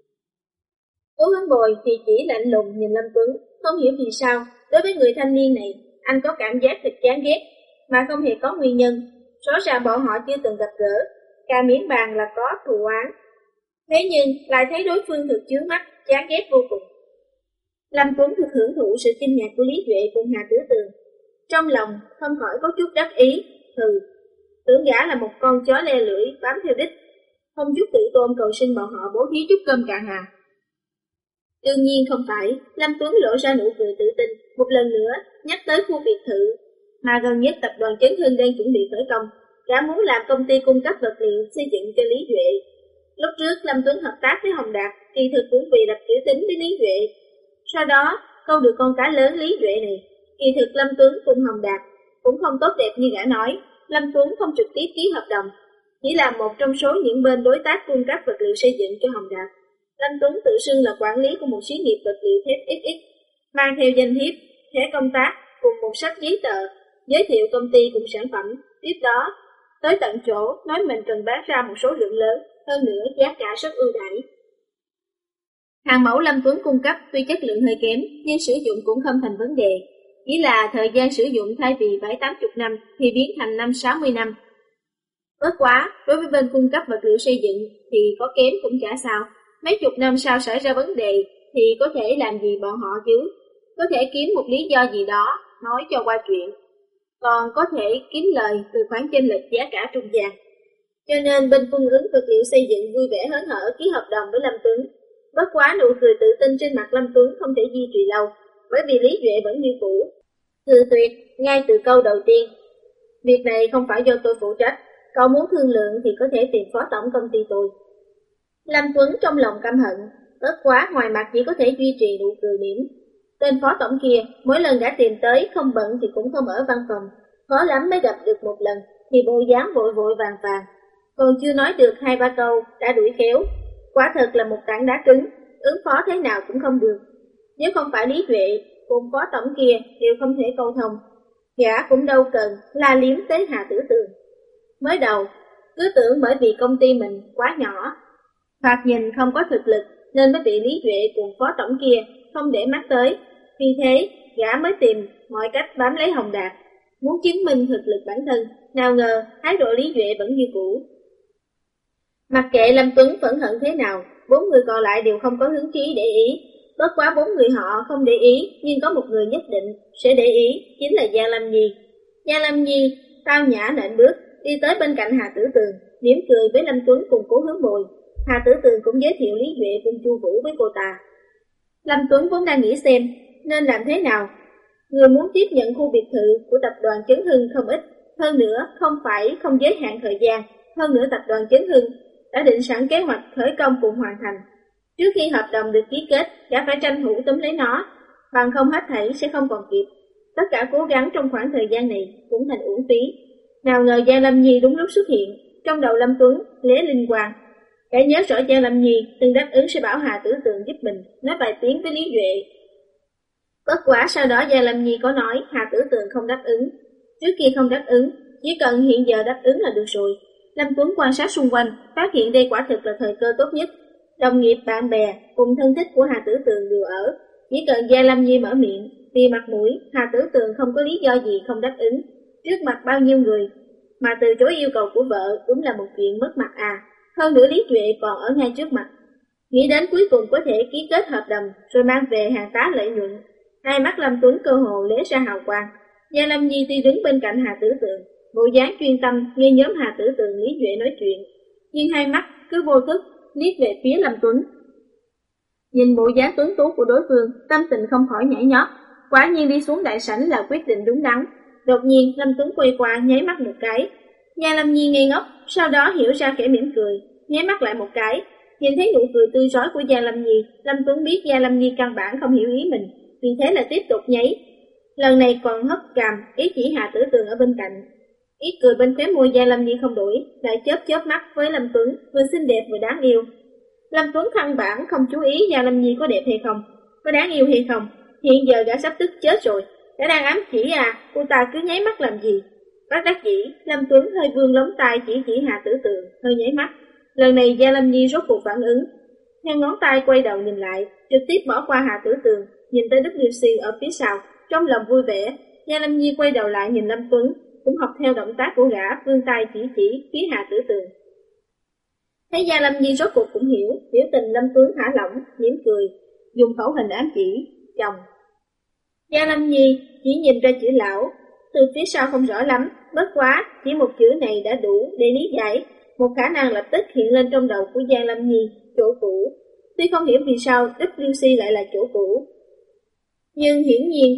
Cố Hướng Bồi thì chỉ lạnh lùng nhìn Lâm Tuấn, không hiểu vì sao đối với người thanh niên này anh có cảm giác thật chán ghét mà không hề có nguyên nhân. Rõ ràng bọn họ chưa từng gặp gỡ, cả miễn bàn là có thù oán. Thế nhưng lại thấy đối phương thực chướng mắt, chán ghét vô cùng. Lâm Tuấn thực hưởng thụ sự kinh ngạc của Lý Duệ cùng Hà Tử Tường, trong lòng không khỏi có chút đắc ý. Tưởng gã là một con chó le lưỡi bám theo đích, không chút tự tôn cầu xin bọn họ bố thí chút cơm cạn hà. Đương nhiên không phải. Lâm Tuấn lộ ra nụ cười tự tin, một lần nữa nhắc tới khu biệt thự mà gần nhất tập đoàn Chấn Hưng đang chuẩn bị khởi công. Gã muốn làm công ty cung cấp vật liệu xây dựng cho Lý Duệ. Lúc trước Lâm Tuấn hợp tác với Hồng Đạt, kỳ thực cũng vì lập tiểu tính với Lý Duệ. Sau đó câu được con cá lớn Lý Duệ này, kỳ thực Lâm Tuấn cùng Hồng Đạt cũng không tốt đẹp như gã nói. Lâm Tuấn không trực tiếp ký hợp đồng, chỉ là một trong số những bên đối tác cung cấp vật liệu xây dựng cho Hồng Đạt. Lâm Tuấn tự xưng là quản lý của một xí nghiệp vật liệu thép XX, mang theo danh thiếp, thẻ công tác cùng một sách giấy tờ, giới thiệu công ty cùng sản phẩm. Tiếp đó, tới tận chỗ nói mình cần bán ra một số lượng lớn, hơn nữa giá cả rất ưu đãi. Hàng mẫu Lâm Tuấn cung cấp tuy chất lượng hơi kém, nhưng sử dụng cũng không thành vấn đề. Chỉ là thời gian sử dụng thay vì 7-80 năm thì biến thành 5-60 năm. Bất quá, đối với bên cung cấp vật liệu xây dựng thì có kém cũng chả sao. Mấy chục năm sau xảy ra vấn đề thì có thể làm gì bọn họ chứ? Có thể kiếm một lý do gì đó nói cho qua chuyện, còn có thể kiếm lời từ khoản chênh lệch giá cả trung gian. Cho nên bên cung ứng vật liệu xây dựng vui vẻ hớn hở ký hợp đồng với Lâm Tuấn. Bất quá nụ cười tự tin trên mặt Lâm Tuấn không thể duy trì lâu. bởi vì Lý Duệ vẫn như cũ. Cự tuyệt ngay từ câu đầu tiên. Việc này không phải do tôi phụ trách, cậu muốn thương lượng thì có thể tìm phó tổng công ty tôi. Lâm Tuấn trong lòng căm hận, bất quá ngoài mặt chỉ có thể duy trì nụ cười mỉm. Tên phó tổng kia mỗi lần đã tìm tới không bận thì cũng không ở văn phòng, khó lắm mới gặp được một lần thì bộ dáng vội vội vàng vàng, còn chưa nói được 2-3 câu đã đuổi khéo. Quả thật là một tảng đá cứng, ứng phó thế nào cũng không được. Nếu không phải Lý Duệ cùng phó tổng kia đều không thể câu thông, gã cũng đâu cần la liếm tới Hà Tử Tường. Mới đầu cứ tưởng bởi vì công ty mình quá nhỏ, thoạt nhìn không có thực lực nên mới bị Lý Duệ cùng phó tổng kia không để mắt tới. Vì thế gã mới tìm mọi cách bám lấy Hồng Đạt, muốn chứng minh thực lực bản thân. Nào ngờ thái độ Lý Duệ vẫn như cũ. Mặc kệ Lâm Tuấn phẫn hận thế nào, 4 người còn lại đều không có hứng chí để ý. Bất quá 4 người họ không để ý, nhưng có một người nhất định sẽ để ý, chính là Giang Lâm Nhi. Giang Lâm Nhi tao nhã nện bước đi tới bên cạnh Hà Tử Tường, mỉm cười với Lâm Tuấn cùng Cố Hướng Bồi. Hà Tử Tường cũng giới thiệu Lý Duệ cùng Chu Vũ với cô ta. Lâm Tuấn vốn đang nghĩ xem nên làm thế nào. Người muốn tiếp nhận khu biệt thự của tập đoàn Chấn Hưng không ít, hơn nữa không phải không giới hạn thời gian. Hơn nữa tập đoàn Chấn Hưng đã định sẵn kế hoạch khởi công cùng hoàn thành. Trước khi hợp đồng được ký kết, đã phải tranh thủ túm lấy nó, bằng không hết thảy sẽ không còn kịp. Tất cả cố gắng trong khoảng thời gian này cũng thành uổng phí. Nào ngờ Giang Lâm Nhi đúng lúc xuất hiện, trong đầu Lâm Tuấn lóe linh quang. Gã nhớ rõ Giang Lâm Nhi từng đáp ứng sẽ bảo Hà Tử Tường giúp mình, nói vài tiếng với Lý Duệ. Bất quả sau đó Giang Lâm Nhi có nói Hà Tử Tường không đáp ứng. Trước kia không đáp ứng, chỉ cần hiện giờ đáp ứng là được rồi. Lâm Tuấn quan sát xung quanh, phát hiện đây quả thực là thời cơ tốt nhất. Đồng nghiệp, bạn bè cùng thân thích của Hà Tử Tường đều ở. Chỉ cần Giang Lâm Nhi mở miệng, vì mặt mũi, Hà Tử Tường không có lý do gì không đáp ứng. Trước mặt bao nhiêu người mà từ chối yêu cầu của vợ cũng là một chuyện mất mặt à. Hơn nữa Lý Duệ còn ở ngay trước mặt. Nghĩ đến cuối cùng có thể ký kết hợp đồng rồi mang về hàng tá lợi nhuận. Hai mắt Lâm Tuấn cơ hồ lóe ra hào quang. Giang Lâm Nhi tuy đứng bên cạnh Hà Tử Tường, bộ dáng chuyên tâm nghe nhóm Hà Tử Tường Lý Duệ nói chuyện, nhưng hai mắt cứ vô thức liếc về phía Lâm Tuấn. Nhìn bộ dáng tuấn tú của đối phương, tâm tình không khỏi nhảy nhót. Quả nhiên đi xuống đại sảnh là quyết định đúng đắn. Đột nhiên Lâm Tuấn quay qua nháy mắt một cái. Giang Lâm Nhi ngây ngốc, sau đó hiểu ra khẽ mỉm cười, nháy mắt lại một cái. Nhìn thấy nụ cười tươi rói của Giang Lâm Nhi, Lâm Tuấn biết Giang Lâm Nhi căn bản không hiểu ý mình, vì thế là tiếp tục nháy. Lần này còn hất cằm, ý chỉ Hà Tử Tường ở bên cạnh. Ý cười bên khóe môi Giang Lâm Nhi không đổi, lại chớp mắt với Lâm Tuấn, vừa xinh đẹp vừa đáng yêu. Lâm Tuấn căn bản không chú ý Giang Lâm Nhi có đẹp hay không, có đáng yêu hay không. Hiện giờ đã sắp tức chết rồi, đã đang ám chỉ à, cô ta cứ nháy mắt làm gì? Bất đắc dĩ, Lâm Tuấn hơi vươn lóng tay chỉ Hà Tử Tường, hơi nháy mắt. Lần này Giang Lâm Nhi rốt cuộc phản ứng, theo ngón tay quay đầu nhìn lại, trực tiếp bỏ qua Hà Tử Tường, nhìn tới WC ở phía sau, trong lòng vui vẻ. Giang Lâm Nhi quay đầu lại nhìn Lâm Tuấn, cũng học theo động tác của gã, vươn tay chỉ phía Hà Tử Tường. Thấy Giang Lâm Nhi rốt cuộc cũng hiểu, biểu tình Lâm Tuấn thả lỏng, mỉm cười, dùng khẩu hình ám chỉ, chồng. Giang Lâm Nhi chỉ nhìn ra chữ lão, từ phía sau không rõ lắm, bất quá chỉ một chữ này đã đủ để lý giải. Một khả năng lập tức hiện lên trong đầu của Giang Lâm Nhi, chỗ cũ. Tuy không hiểu vì sao WC lại là chỗ cũ, nhưng hiển nhiên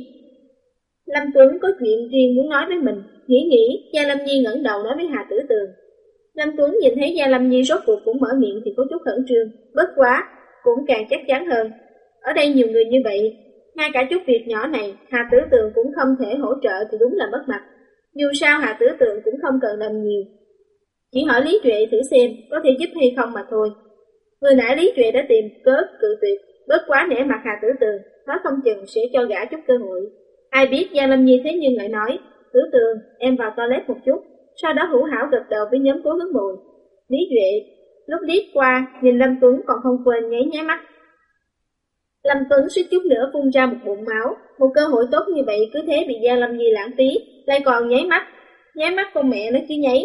Lâm Tuấn có chuyện riêng muốn nói với mình. Nghĩ, Giang Lâm Nhi ngẩng đầu nói với Hà Tử Tường. Lâm Tuấn nhìn thấy Giang Lâm Nhi rốt cuộc cũng mở miệng thì có chút khẩn trương, bất quá cũng càng chắc chắn hơn. Ở đây nhiều người như vậy, ngay cả chút việc nhỏ này Hà Tử Tường cũng không thể hỗ trợ thì đúng là mất mặt. Dù sao Hà Tử Tường cũng không cần làm nhiều, chỉ hỏi Lý Duệ thử xem có thể giúp hay không mà thôi. Vừa nãy Lý Duệ đã tìm cớ cự tuyệt, bất quá nể mặt Hà Tử Tường, nói không chừng sẽ cho gã chút cơ hội. Ai biết Giang Lâm Nhi thế nhưng lại nói, Tử Tường, em vào toilet một chút. Sau đó hữu hảo gật đầu với nhóm Cố Hướng Bồi. Lý Duệ lúc liếc qua nhìn Lâm Tuấn còn không quên nháy mắt. Lâm Tuấn suýt chút nữa phun ra một bụng máu. Một cơ hội tốt như vậy cứ thế bị Giang Lâm Nhi lãng phí, lại còn nháy mắt con mẹ nó chứ nháy.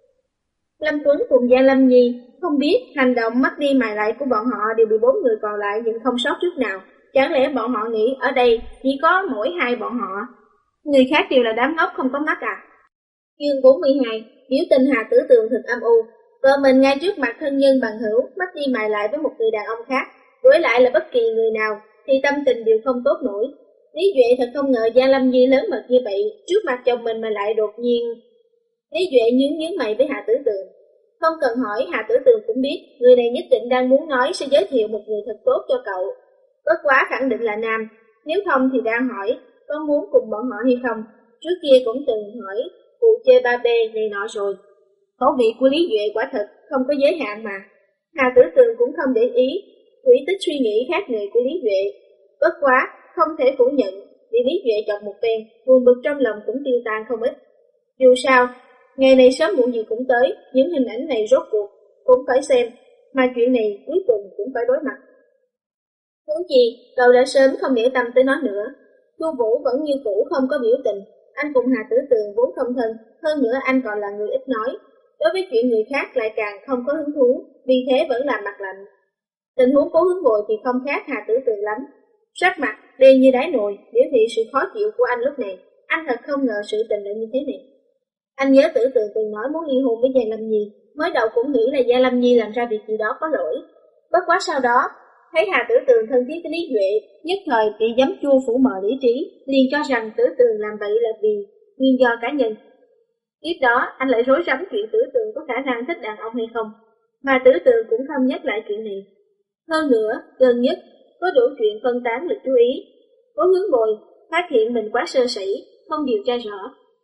Lâm Tuấn cùng Giang Lâm Nhi không biết hành động mắt đi mày lại của bọn họ đều bị 4 người còn lại nhìn không sót chút nào. Chẳng lẽ bọn họ nghĩ ở đây chỉ có mỗi hai bọn họ, người khác đều là đám ngốc không có mắt à? Chương 42, biểu tình Hà Tử Tường thật âm u. Vợ mình ngay trước mặt thân nhân bằng hữu, mắt đi mày lại với một người đàn ông khác, đối lại là bất kỳ người nào thì tâm tình đều không tốt nổi. Lý Duệ thật không ngờ Gia Lâm Nhi lớn mật như vậy, trước mặt chồng mình mà lại đột nhiên. Lý Duệ nhướng mày với Hà Tử Tường. Không cần hỏi, Hà Tử Tường cũng biết, người này nhất định đang muốn nói sẽ giới thiệu một người thật tốt cho cậu. Bất quá khẳng định là nam, nếu không thì đang hỏi có muốn cùng bọn họ hay không. Trước kia cũng từng hỏi vụ chơi 3B này nọ rồi. Khẩu vị của Lý Duệ quả thật không có giới hạn mà. Hà Tử Tường cũng không để ý thủy tích suy nghĩ khác người của Lý Duệ. Bất quá không thể phủ nhận, bị Lý Duệ chọc một phen, buồn bực trong lòng cũng tiêu tan không ít. Dù sao, ngày này sớm muộn gì cũng tới, những hình ảnh này rốt cuộc cũng phải xem, mà chuyện này cuối cùng cũng phải đối mặt. Huống chi, cậu đã sớm không để tâm tới nó nữa. Chu Vũ vẫn như cũ không có biểu tình, anh cùng Hà Tử Tường vốn không thân, hơn nữa anh còn là người ít nói, đối với chuyện người khác lại càng không có hứng thú, vì thế vẫn làm mặt lạnh. Tình huống Cố Hướng Bội thì không khác Hà Tử Tường lắm, sắc mặt đen như đáy nồi, biểu thị sự khó chịu của anh lúc này. Anh thật không ngờ sự tình lại như thế này. Anh nhớ Tử Tường từng nói muốn ly hôn với Gia Lâm Nhi, mới đầu cũng nghĩ là Gia Lâm Nhi làm ra việc gì đó có lỗi. Bất quá sau đó, thấy Hà Tử Tường thân thiết với Lý Duệ, nhất thời bị giấm chua phủ mờ lý trí, liền cho rằng Tử Tường làm vậy là vì nguyên do cá nhân. Tiếp đó, anh lại rối rắm chuyện Tử Tường có khả năng thích đàn ông hay không, mà Tử Tường cũng không nhắc lại chuyện này. Hơn nữa, gần nhất, có đủ chuyện phân tán lực chú ý. Cố Hướng Bội phát hiện mình quá sơ sẩy, không điều tra rõ.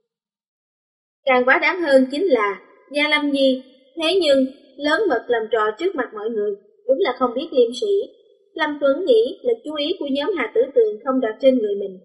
Càng quá đáng hơn chính là Gia Lâm Nhi, thế nhưng lớn mật làm trò trước mặt mọi người, đúng là không biết liêm sĩ. Lâm Tuấn nghĩ lực chú ý của nhóm Hà Tử Tường không đặt trên người mình.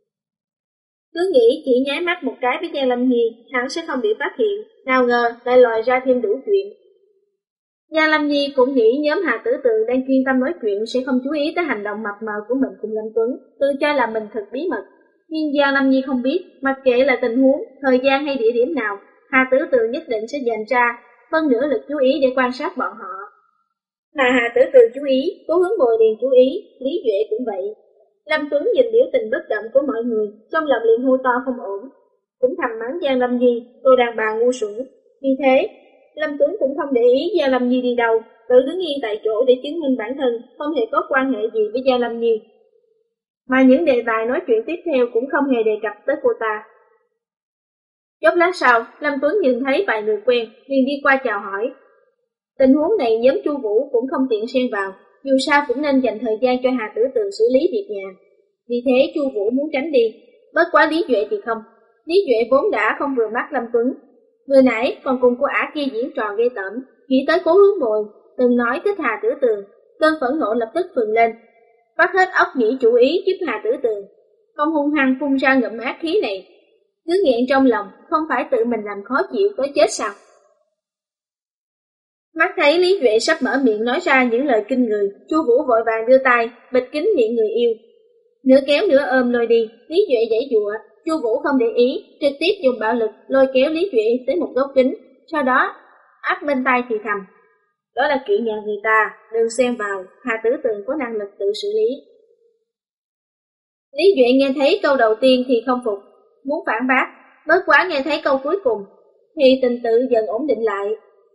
Cứ nghĩ chỉ nháy mắt một cái với Gia Lâm Nhi, hắn sẽ không bị phát hiện, nào ngờ lại lòi ra thêm đủ chuyện. Gia Lâm Nhi cũng nghĩ nhóm Hà Tử Tường đang chuyên tâm nói chuyện sẽ không chú ý tới hành động mập mờ của mình cùng Lâm Tuấn, tự cho là mình thật bí mật. Nhưng Gia Lâm Nhi không biết, mặc kệ là tình huống, thời gian hay địa điểm nào, Hà Tử Tường nhất định sẽ dành ra phân nửa lực chú ý để quan sát bọn họ. Mà Hà Tử Tường chú ý, Cố Hướng Bội liền chú ý, Lý Duệ cũng vậy. Lâm Tuấn nhìn biểu tình bất động của mọi người, trong lòng liền hô to không ổn, cũng thầm mắng Gia Lâm Nhi, tôi đàn bà ngu xuẩn. Vì thế, Lâm Tuấn cũng không để ý Gia Lâm Nhi đi đâu, tự đứng yên tại chỗ để chứng minh bản thân không hề có quan hệ gì với Gia Lâm Nhi. Mà những đề tài nói chuyện tiếp theo cũng không hề đề cập tới cô ta. Chốc lát sau, Lâm Tuấn nhìn thấy vài người quen, liền đi qua chào hỏi. Tình huống này nhóm Chu Vũ cũng không tiện xen vào, dù sao cũng nên dành thời gian cho Hà Tử Tường xử lý việc nhà. Vì thế Chu Vũ muốn tránh đi, bất quá Lý Duệ thì không. Lý Duệ vốn đã không vừa mắt Lâm Tuấn. Người nãy còn cùng cô ả kia diễn trò ghê tởm, nghĩ tới Cố Hướng Bội, từng nói thích Hà Tử Tường, cơn phẫn nộ lập tức phừng lên. Bắt hết óc nghĩ chủ ý giúp Hà Tử Tường, không hung hăng phun ra ngụm ác khí này. Cứ nghẹn trong lòng, không phải tự mình làm khó chịu tới chết sao? Mắt thấy Lý Duệ sắp mở miệng nói ra những lời kinh người, Chu Vũ vội vàng đưa tay bịt kín miệng người yêu, nửa kéo nửa ôm lôi đi. Lý Duệ giãy giụa, Chu Vũ không để ý, trực tiếp dùng bạo lực lôi kéo Lý Duệ tới một góc kính, sau đó áp bên tai thì thầm: đó là chuyện nhà người ta, đừng xen vào, Hà Tử Tường có năng lực tự xử lý. Lý Duệ nghe thấy câu đầu tiên thì không phục, muốn phản bác, bất quá nghe thấy câu cuối cùng thì tình tự dần ổn định lại.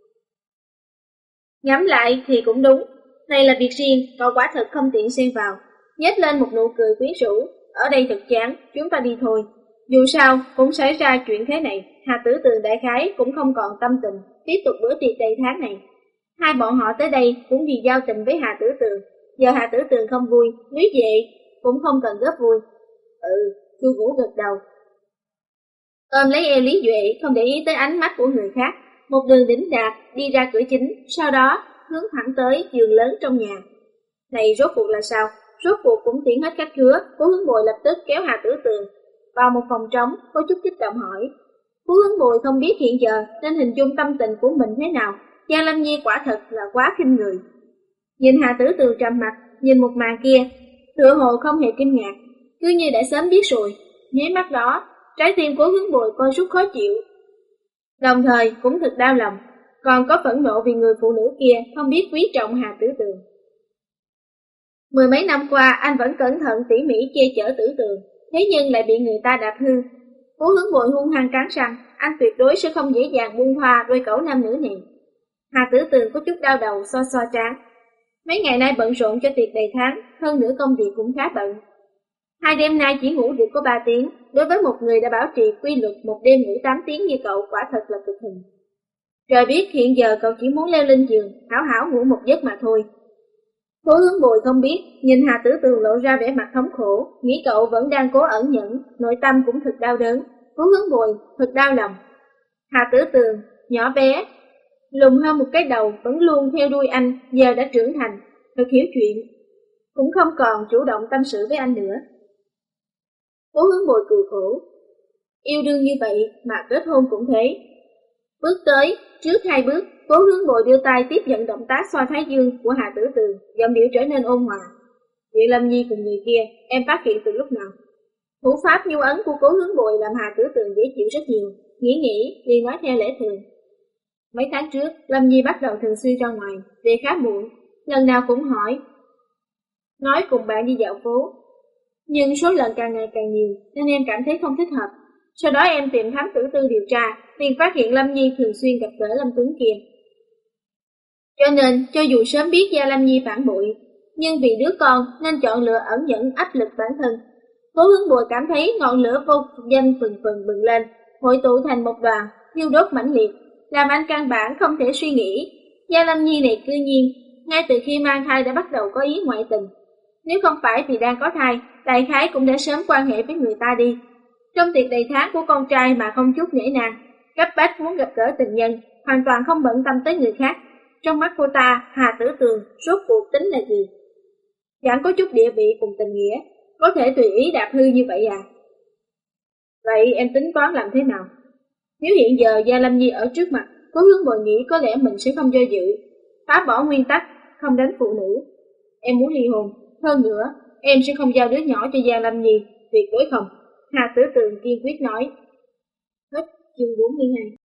Ngắm lại thì cũng đúng, này là việc riêng, cậu quả thật không tiện xen vào. Nhếch lên một nụ cười quyến rũ, ở đây thật chán, chúng ta đi thôi. Dù sao cũng xảy ra chuyện thế này, Hà Tử Tường đại khái cũng không còn tâm tình tiếp tục bữa tiệc đầy tháng này. Hai bọn họ tới đây cũng vì giao tình với Hà Tử Tường, giờ Hà Tử Tường không vui, nếu vậy cũng không cần góp vui. Chu Vũ gật đầu, ôm lấy eo Lý Duệ, không để ý tới ánh mắt của người khác, một đường đỉnh đạc đi ra cửa chính, sau đó hướng thẳng tới giường lớn trong nhà. Này rốt cuộc là sao? Rốt cuộc cũng tiễn hết khách khứa. Cố Hướng Bội lập tức kéo Hà Tử Tường vào một phòng trống, có chút kích động hỏi. Cố Hướng Bội không biết hiện giờ nên hình dung tâm tình của mình thế nào. Gia Lâm Nhi quả thật là quá khinh người. Nhìn Hà Tử Tường trầm mặt, nhìn một màn kia, tựa hồ không hề kinh ngạc, cứ như đã sớm biết rồi. Nháy mắt đó, trái tim Cố Hướng Bội coi rút khó chịu, đồng thời cũng thật đau lòng, còn có phẫn nộ vì người phụ nữ kia không biết quý trọng Hà Tử Tường. Mười mấy năm qua anh vẫn cẩn thận tỉ mỉ che chở Tử Tường, thế nhưng lại bị người ta đạp hư. Cố Hướng Bội hung hăng cắn răng, anh tuyệt đối sẽ không dễ dàng buông tha đôi cẩu nam nữ này. Hà Tử Tường có chút đau đầu, xoa trán. Mấy ngày nay bận rộn cho tiệc đầy tháng, hơn nữa công việc cũng khá bận. 2 đêm nay chỉ ngủ được có 3 tiếng, đối với một người đã bảo trì quy luật một đêm ngủ 8 tiếng như cậu quả thật là cực hình. Trời biết hiện giờ cậu chỉ muốn leo lên giường, hảo hảo ngủ một giấc mà thôi. Cố Hướng Bồi không biết, nhìn Hà Tử Tường lộ ra vẻ mặt thống khổ, nghĩ cậu vẫn đang cố ẩn nhẫn, nội tâm cũng thật đau đớn. Cố Hướng Bồi thật đau lòng. Hà Tử Tường, nhỏ bé, lùn hơn một cái đầu, vẫn luôn theo đuôi anh, giờ đã trưởng thành, thật hiểu chuyện, cũng không còn chủ động tâm sự với anh nữa. Cố Hướng Bồi cười khổ, yêu đương như vậy mà kết hôn cũng thế. Bước tới, trước 2 bước, Cố Hướng Bồi đưa tay tiếp nhận động tác xoa thái dương của Hà Tử Tường, giọng điệu trở nên ôn hòa. Chuyện Lâm Nhi cùng người kia, em phát hiện từ lúc nào? Thủ pháp nhu ấn của Cố Hướng Bồi làm Hà Tử Tường dễ chịu rất nhiều, nghĩ liền nói theo lẽ thường. Mấy tháng trước, Lâm Nhi bắt đầu thường xuyên ra ngoài, về khá muộn, lần nào cũng hỏi. Nói cùng bạn đi dạo phố, nhưng số lần càng ngày càng nhiều nên em cảm thấy không thích hợp. Sau đó em tìm thám tử Tư điều tra, liền phát hiện Lâm Nhi thường xuyên gặp gỡ Lâm Tuấn kia. Cho nên, cho dù sớm biết Gia Lâm Nhi phản bội, nhưng vì đứa con nên chọn lựa ẩn nhẫn áp lực bản thân. Cố Hướng Bồi cảm thấy ngọn lửa vô danh phừng phừng bừng lên, hội tụ thành một đoàn, thiêu đốt mãnh liệt, làm anh căn bản không thể suy nghĩ. Gia Lâm Nhi này cư nhiên, ngay từ khi mang thai đã bắt đầu có ý ngoại tình. Nếu không phải vì đang có thai, đại khái cũng đã sớm quan hệ với người ta đi. Trong tiệc đầy tháng của con trai mà không chút nể nang, cấp bách muốn gặp gỡ tình nhân, hoàn toàn không bận tâm tới người khác. Trong mắt cô ta, Hà Tử Tường rốt cuộc tính là gì? Chẳng có chút địa vị cùng tình nghĩa, có thể tùy ý đạp hư như vậy à? Vậy em tính toán làm thế nào? Nếu hiện giờ Gia Lâm Nhi ở trước mặt, Cố Hướng Bồi nghĩ có lẽ mình sẽ không do dự, phá bỏ nguyên tắc, không đánh phụ nữ. Em muốn ly hôn, hơn nữa, em sẽ không giao đứa nhỏ cho Gia Lâm Nhi, tuyệt đối không. Hà Tử Tường kiên quyết nói. Hết chương 42.